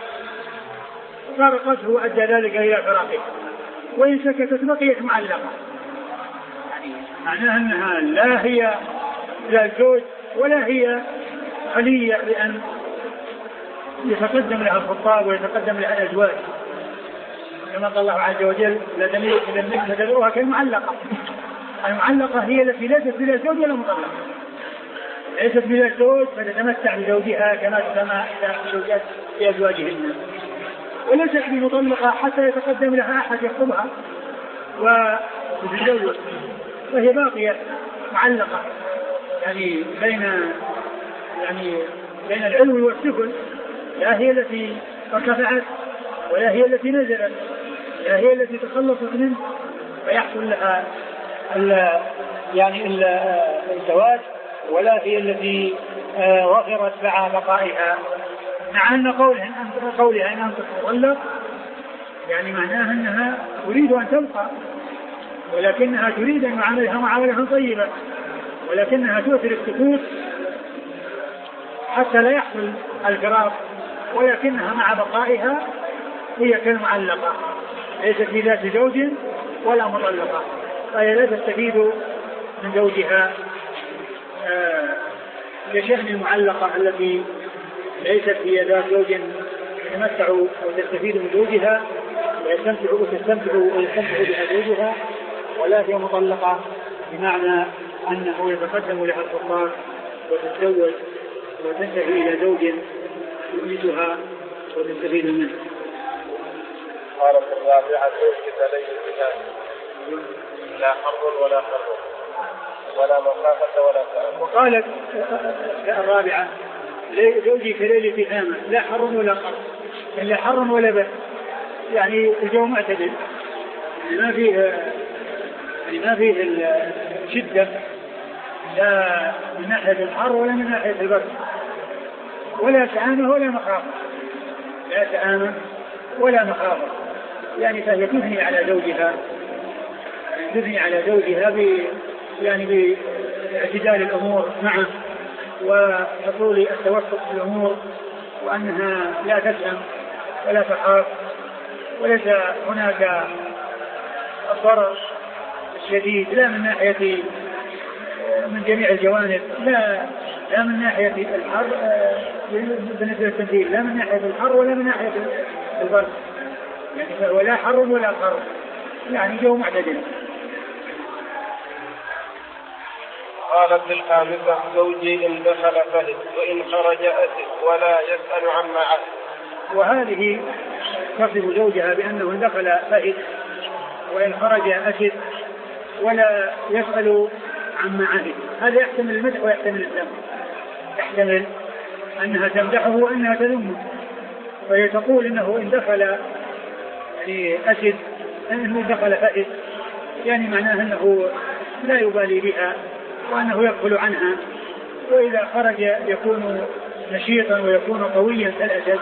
فرقته أدى ذلك إلى فراقه، وإن سكتت بقيت معلقة، يعني معناها أنها لا هي لا زوج ولا هي خلية لأن يتقدم لها الخطاب ويتقدم لها الأزواج، كما قال الله عز وجل لتدعوها كالمعلقة. المعلقة هي التي ليست بلا زوج ولا مطلقة، ليست بلا زوج فتتمتع بزوجها كما تتمتع بزوجات بأزواجهن، وليست بمطلقة حتى يتقدم لها أحد يخطبها وتتزوج، فهي باقية معلقة، يعني بين يعني بين العلو والسفل، لا هي التي ارتفعت ولا هي التي نزلت، لا هي التي تخلصت منه فيحصل لها يعني الزواج، ولا هي التي ظفرت مع بقائها، مع أن قولها قولها إن أنت تطلق يعني معناها أنها تريد أن تبقى، ولكنها تريد أن يعاملها معاملة طيبة، ولكنها تؤثر السكوت حتى لا يحصل الفراق، ولكنها مع بقائها هي كالمعلقة، ليست في ذات زوج ولا مطلقة، فهي لا تستفيد من زوجها لشأن المعلقة التي ليست هي ذات زوج تتمتع أو تستفيد من زوجها ويستمتع وتستمتع ويستمتع بها زوجها، ولا هي مطلقة بمعنى أنه يتقدم لها الخطاب وتتزوج وتنتهي إلى زوج يؤنسها وتستفيد منه. قالت الرابعة زوجك ليس بها لا حر ولا حر ولا مخافة ولا سأل. وقالت الرابعة زوجي كليل في هامة لا حر ولا حر، لا حر ولا برد، يعني الجو معتدل، ما فيه يعني ما فيه الشدة لا من ناحية الحر ولا من ناحية البرد، ولا سآمة ولا مخافة، لا سآمة ولا مخافة، يعني فهي تثني على زوجها تثني على زوجها ب يعني باعتدال الأمور معه وحصول التوسط في الأمور، وأنها لا تسأم ولا تخاف، وليس هناك الضرر الشديد لا من ناحية من جميع الجوانب، لا لا من ناحية الحر بالنسبة للتنزيل، لا من ناحية الحر ولا من ناحية البرد، يعني ولا حر ولا حر، يعني جو معتدل. قالت الخامسة زوجي إن دخل فهد وإن خرج أسد ولا يسأل عما عهد. وهذه تصف زوجها بأنه إن دخل فهد وإن خرج أسد ولا يسأل عما عهد، هذا يحتمل المدح ويحتمل الذم، يحتمل أنها تمدحه وأنها تذمه، فهي تقول إنه إن دخل في أسد إنه دخل فهد، يعني معناه أنه لا يبالي بها وأنه يغفل عنها، وإذا خرج يكون نشيطا ويكون قويا كالأسد،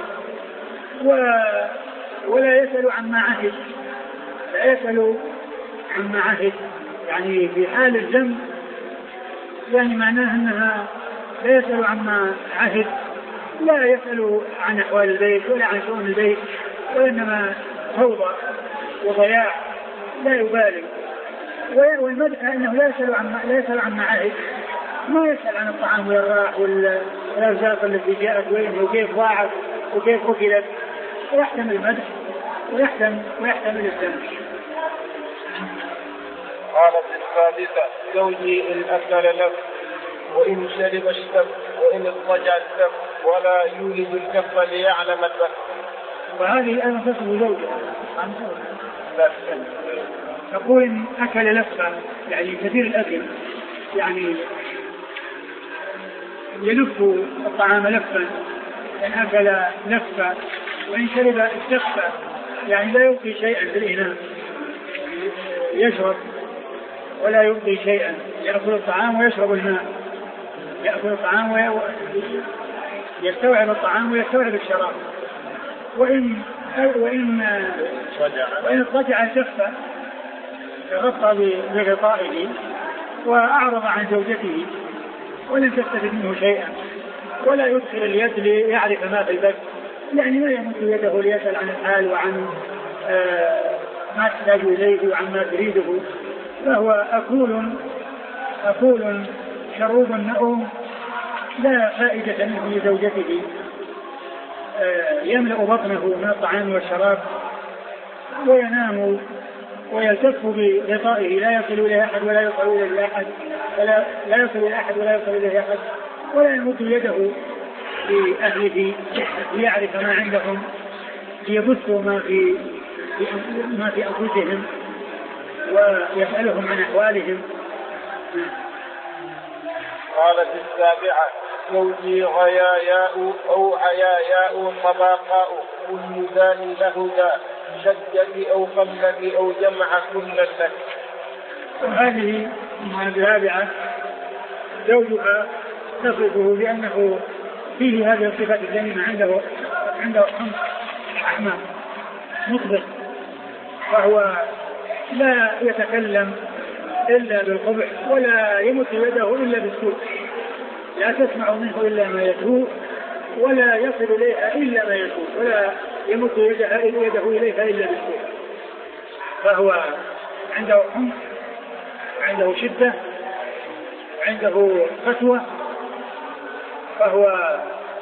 ولا يسأل عما عهد، لا يسأل عما عهد، يعني في حال الذنب يعني معناه أنها لا يسأل عما عهد، لا يسأل عن أحوال البيت ولا عن شؤون البيت، وإنما فوضى وضياع لا يبالي. والمدح أنه لا يسأل عما لا يسأل عما عهد، ما يسأل عن الطعام والراح والأرزاق التي جاءت وين وكيف ضاعت وكيف أكلت، ويحتمل المدح ويحتمل ويحتمل الذم. قالت السادسة زوجي إن أكل لف وإن شرب اشتب وإن اضطجع السب ولا يولد الكف ليعلم البث. وهذه الآن تصف زوجها تقول إن أكل لفة يعني كثير الأكل، يعني يلف الطعام لفا، إن أكل لفة، وإن شرب استخفى يعني لا يلقي شيئا في الإناء، يشرب ولا يلقي شيئا، يأكل الطعام ويشرب الماء، يأكل الطعام ويستوعب الطعام ويستوعب الشراب. وإن وإن وإن اضطجع الكفة تغطى بغطائه وأعرض عن زوجته ولم تستفد منه شيئا، ولا يدخل اليد ليعرف ما في البث، يعني لا يمد يده ليسأل عن الحال وعن آه ما تحتاج إليه وعن ما تريده، فهو أكول أكول شروب نؤوم لا فائدة منه لزوجته، آه يملأ بطنه من الطعام والشراب وينام ويلتف بغطائه لا يصل إليه أحد ولا يصل إليه أحد ولا لا يصل إليه أحد ولا يصل إليه أحد، ولا يمد يده لأهله ليعرف ما عندهم ليبثوا ما في ما في أنفسهم ويسألهم عن أحوالهم. قالت السابعة: زوجي غياياء أو عياياء طباقاء، كل داء له داء، شدة أو قلة أو جمع كل لك. هذه السابعة زوجها تصفه بأنه فيه هذه الصفة الذميمة، عنده عنده خمس أحمام مطبق، فهو لا يتكلم إلا بالقبح ولا يمد يده إلا بالسوء، لا تسمع منه إلا ما يسوء ولا يصل إليها إلا ما يسوء، ولا يمد يده, يده إليها إلا بالسوء، فهو عنده حمق، عنده شدة، عنده قسوة، فهو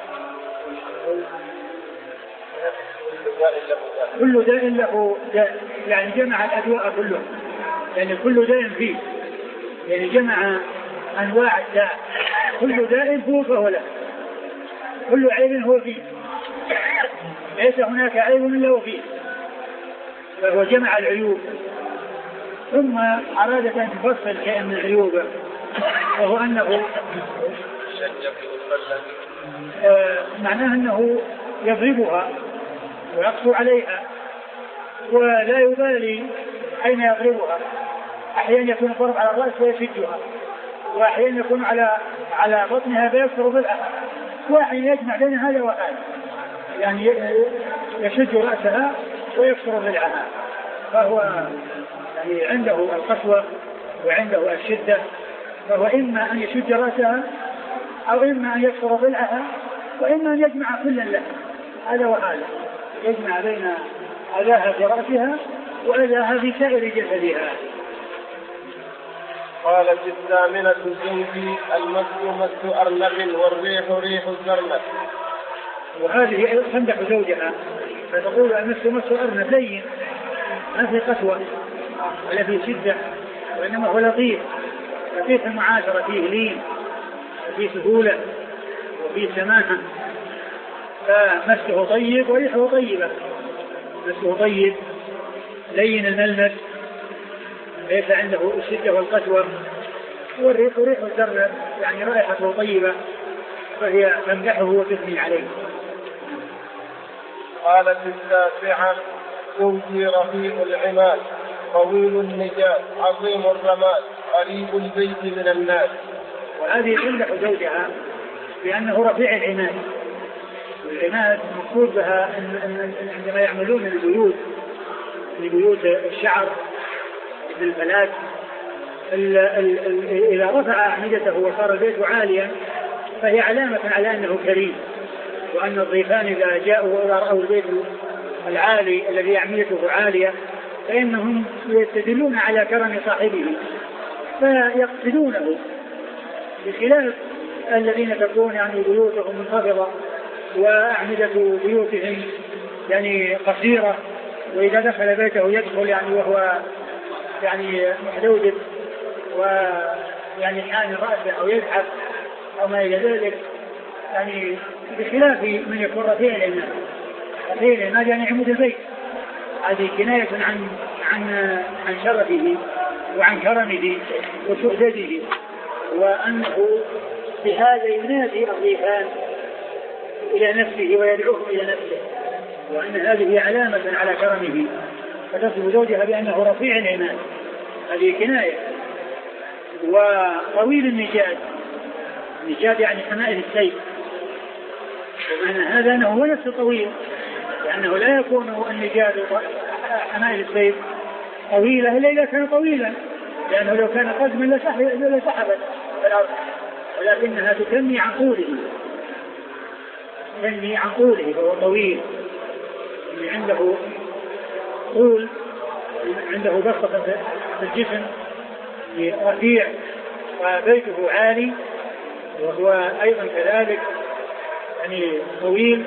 كل داء له داء، يعني جمع الأدواء كلهم، يعني كل داء فيه، يعني جمع أنواع الداء، كل داء هو فهو له، كل عيب هو فيه، ليس هناك عيب إلا هو فيه، فهو جمع العيوب. ثم أرادت أن تفصل شيئا من عيوبه، وهو أنه آه معناه أنه يضربها ويقسو عليها ولا يبالي أين يضربها، أحيانا يكون الضرب على الرأس ويشدها، وأحيانا يكون على على بطنها فيكسر ضلعها، وأحيانا يجمع بين هذا وهذا، يعني يشد رأسها ويكسر ضلعها، فهو يعني عنده القسوة وعنده الشدة، فهو إما أن يشد رأسها أو إما أن يكسر ضلعها وإما أن يجمع كلا لها، هذا وهذا، يجمع بين أذاها في رأسها وأذاها في سائر جسدها. قالت الثامنة: زوجي المس مس أرنب والريح ريح الزرنب. وهذه تمدح زوجها فتقول المس مس أرنب لين، ما في قسوة ولا في شدة، وإنما هو لطيف لطيف المعاشرة، فيه لين وفيه سهولة وفيه سماحة، فمسه طيب وريحه طيبة، مسه طيب لين الملمس ليس عنده الشدة والقسوة، والريح ريح الزرنب يعني رائحته طيبة، فهي تمدحه وتثني عليه. قالت التاسعة: زوجي رفيع العماد طويل النجاة عظيم الرماد قريب البيت من الناس. وهذه تمدح زوجها بأنه رفيع العماد، والعماد مقصود بها أن عندما يعملون البيوت لبيوت الشعر بالفلات، إذا رفع أعمدته وصار البيت عاليا فهي علامة على أنه كريم، وأن الضيفان إذا جاءوا وإذا رأوا البيت العالي الذي أعمدته عالية فإنهم يستدلون على كرم صاحبه فيقصدونه، بخلاف الذين تكون يعني بيوتهم منخفضة وأعمدة بيوتهم يعني قصيرة، وإذا دخل بيته يدخل يعني وهو يعني محدود ويعني حامل رأسه أو يزحف أو ما إلى ذلك، يعني بخلاف من يكون رفيع العماد. رفيع العماد يعني عمود البيت، هذه كناية عن عن عن شرفه وعن كرمه وسؤدده، وأنه بهذا ينادي الضيفان إلى نفسه ويدعوهم إلى نفسه، وأن هذه علامة على كرمه، فتصف زوجها بأنه رفيع العماد، هذه كناية. وطويل النجاد النجاد يعني حمائل السيف، ومعنى هذا أنه هو نفسه طويل، لأنه لا يكون النجاد حمائل السيف طويلة إلا إذا كان طويلا، لأنه لو كان قزما لسحبت في الأرض، ولكنها تكني عن طوله، تكني عن طوله فهو طويل، اللي عنده طول، عنده بسطة في الجسم رفيع، وبيته عالي، وهو أيضا كذلك يعني طويل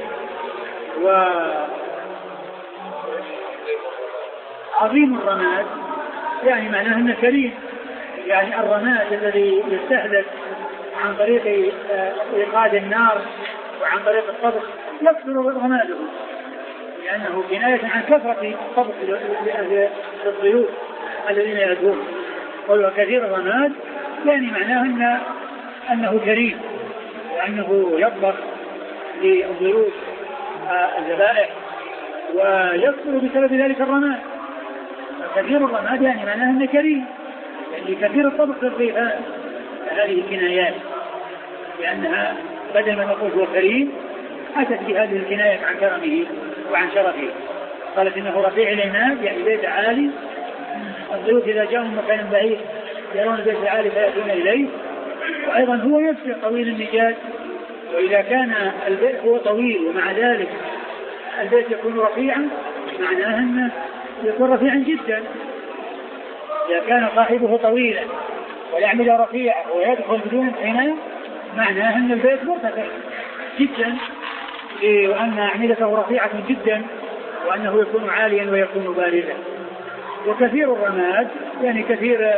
وعظيم الرماد، يعني معناه أنه كريم، يعني الرماد الذي يستهدف عن طريق إيقاد النار وعن طريق الطبخ يكثر رماده، لأنه كناية عن كثرة الطبخ للضيوف الذين يأتون. قل كثير الرماد يعني معناه أنه, أنه كريم، وأنه يطبخ للضيوف الذبائح ويكثر بسبب ذلك الرماد. كثير الرماد يعني معناه أنه كريم، يعني كثير الطبخ للضيفان. هذه الكنايات لأنها بدل ما نقول هو كريم أتت بهذه الكناية عن كرمه وعن شرفه. قالت إنه رفيع للناس يعني بيت عالي، الضيوف إذا جاءوا من مكان بعيد يرون البيت العالي فيأتون إليه. وأيضا هو نفسه طويل النجاد، وإذا كان البيت هو طويل ومع ذلك البيت يكون رفيعا معناه أنه يكون رفيعا جدا. إذا كان صاحبه طويلا والأعمدة رفيعة ويدخل بدون انحناء معناه أن البيت مرتفع جدا، وأن أعمدته رفيعة جدا، وأنه يكون عاليا ويكون باردا. وكثير الرماد يعني كثير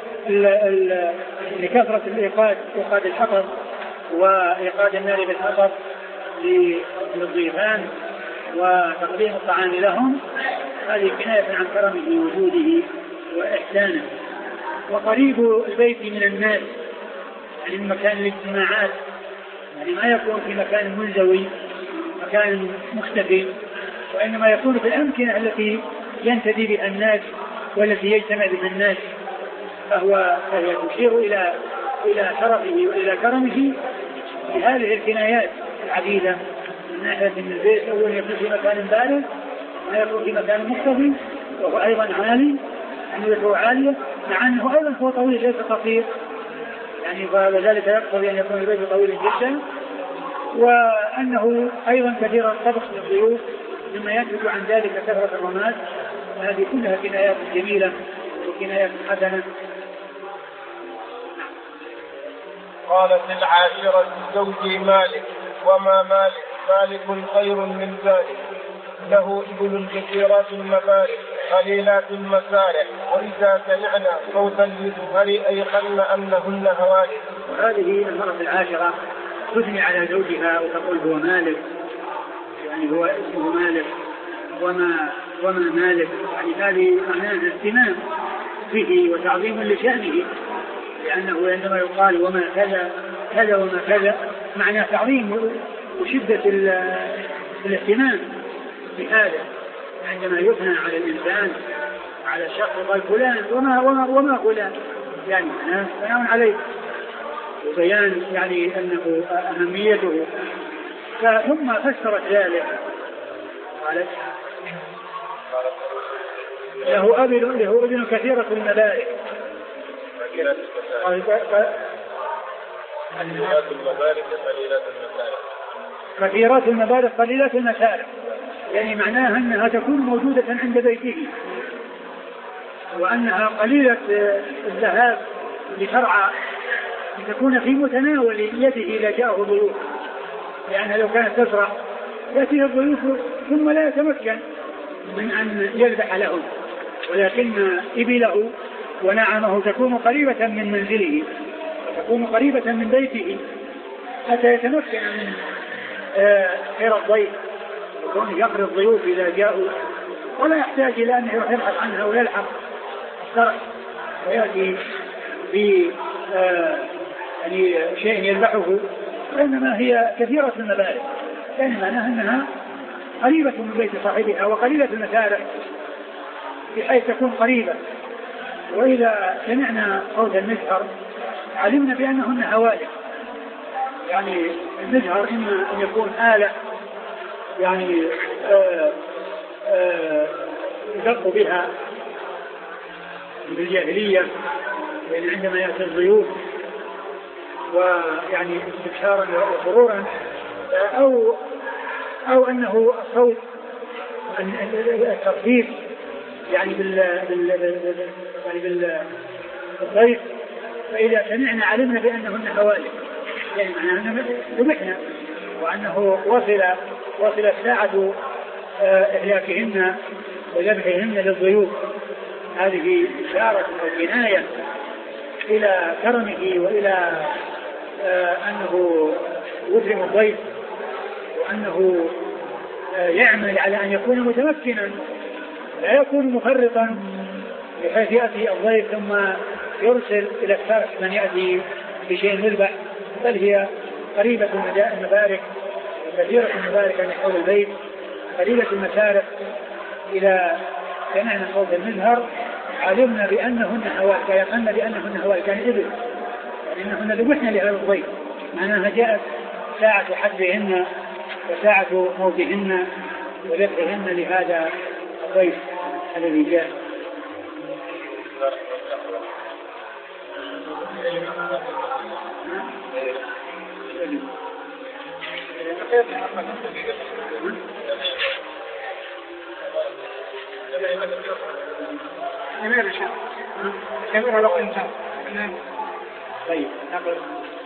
لكثرة الإيقاد، إيقاد الحطب وإيقاد النار بالحطب للضيفان وتقديم الطعام لهم. هذه كناية عن كرمه وجوده وإحسانه. وقريب البيت من الناس يعني من مكان الاجتماعات، يعني ما يكون في مكان منزوي مكان مختفي، وإنما يكون في الأمكنة التي ينتدي بها الناس والتي يجتمع بها الناس، فهو فهي تشير إلى إلى شرفه وإلى كرمه بهذه الكنايات العديدة، من ناحية من البيت أولا يكون في مكان بارد ما يكون في مكان مختفي، وهو أيضا عالي أنه عالية، مع أنه أيضا هو طويل ليس قصير، يعني فذلك يقتضي أن يكون البيت طويل جدا. وأنه أيضا كثير الطبخ للضيوف مما ينتج عن ذلك كثرة الرماد. وهذه كلها كنايات جميلة وكنايات حسنة. قالت العائرة زوجي مالك وما مالك مالك خير من ذلك، له إبل كثيرات المبارك قليلات المسارح، وإذا سمعنا صوتا للزهر أيقن أنهن هوالك. وهذه المرة العاشرة تثني على زوجها وتقول هو مالك، يعني هو اسمه مالك وما وما مالك، يعني هذه معناها اهتمام به وتعظيم لشأنه، لأنه عندما يقال وما كذا كذا وما كذا معناه تعظيم وشدة الاهتمام بهذا. عندما يثنى على الإنسان على الشخص قال فلان وما وما وما فلان، يعني معناه ثناء عليه وبيان يعني أنه أهميته. ثم فسرت ذلك قالت له أبل له أبل كثيرة المبارك كثيرات المبارك قليلات المسارح، يعني معناها أنها تكون موجودة عند بيته، وأنها قليلة الذهاب لترعى تكون في متناول يده إذا جاءه ضيوف، لأنها لو كانت تزرع يأتيه الضيوف ثم لا يتمكن من أن يذبح لهم، ولكن إبله ونعمه تكون قريبة من منزله تكون قريبة من بيته حتى يتمكن من خير الضيف وكون يقري الضيوف إذا جاءوا، ولا يحتاج إلى أن يبحث عنها ويلحق الزرع ويأتي ب يعني شيء يذبحه، وإنما هي كثيرة المبارك، يعني معناها أنها قريبة من بيت صاحبها وقليلة المسارح بحيث تكون قريبة. وإذا سمعنا صوت المزهر علمنا بأنهن هوالك، يعني المجهر إما أن يكون آلة يعني يدق بها في الجاهلية يعني عندما يأتي الضيوف ويعني استبشارا وسرورا، أو أو أنه صوت الترحيب يعني بال يعني بالضيف، فإذا سمعنا علمنا بأنهن هوالك، يعني معناها أنه ذبحنا وأنه وصل وصلت ساعة إهلاكهن وذبحهن للضيوف. هذه إشارة وكناية إلى كرمه وإلى أنه يكرم الضيف، وأنه يعمل على أن يكون متمكنا لا يكون مفرطا بحيث يأتي الضيف ثم يرسل إلى السرح من يأتي بشيء يذبح، بل هي قريبة المبارك كثيرة المبارك عن حول البيت، قريبة المسارح. إذا سمعنا صوت المزهر علمنا بأنهن هوالك، يقلنا بأنهن هوالك يعني إبل، لأنهن ذبحنا لهذا الضيف، معناها جاءت ساعة حجهن وساعة موتهن وذبحهن لهذا الضيف الذي جاء. كبير لو إنسان. طيب نقل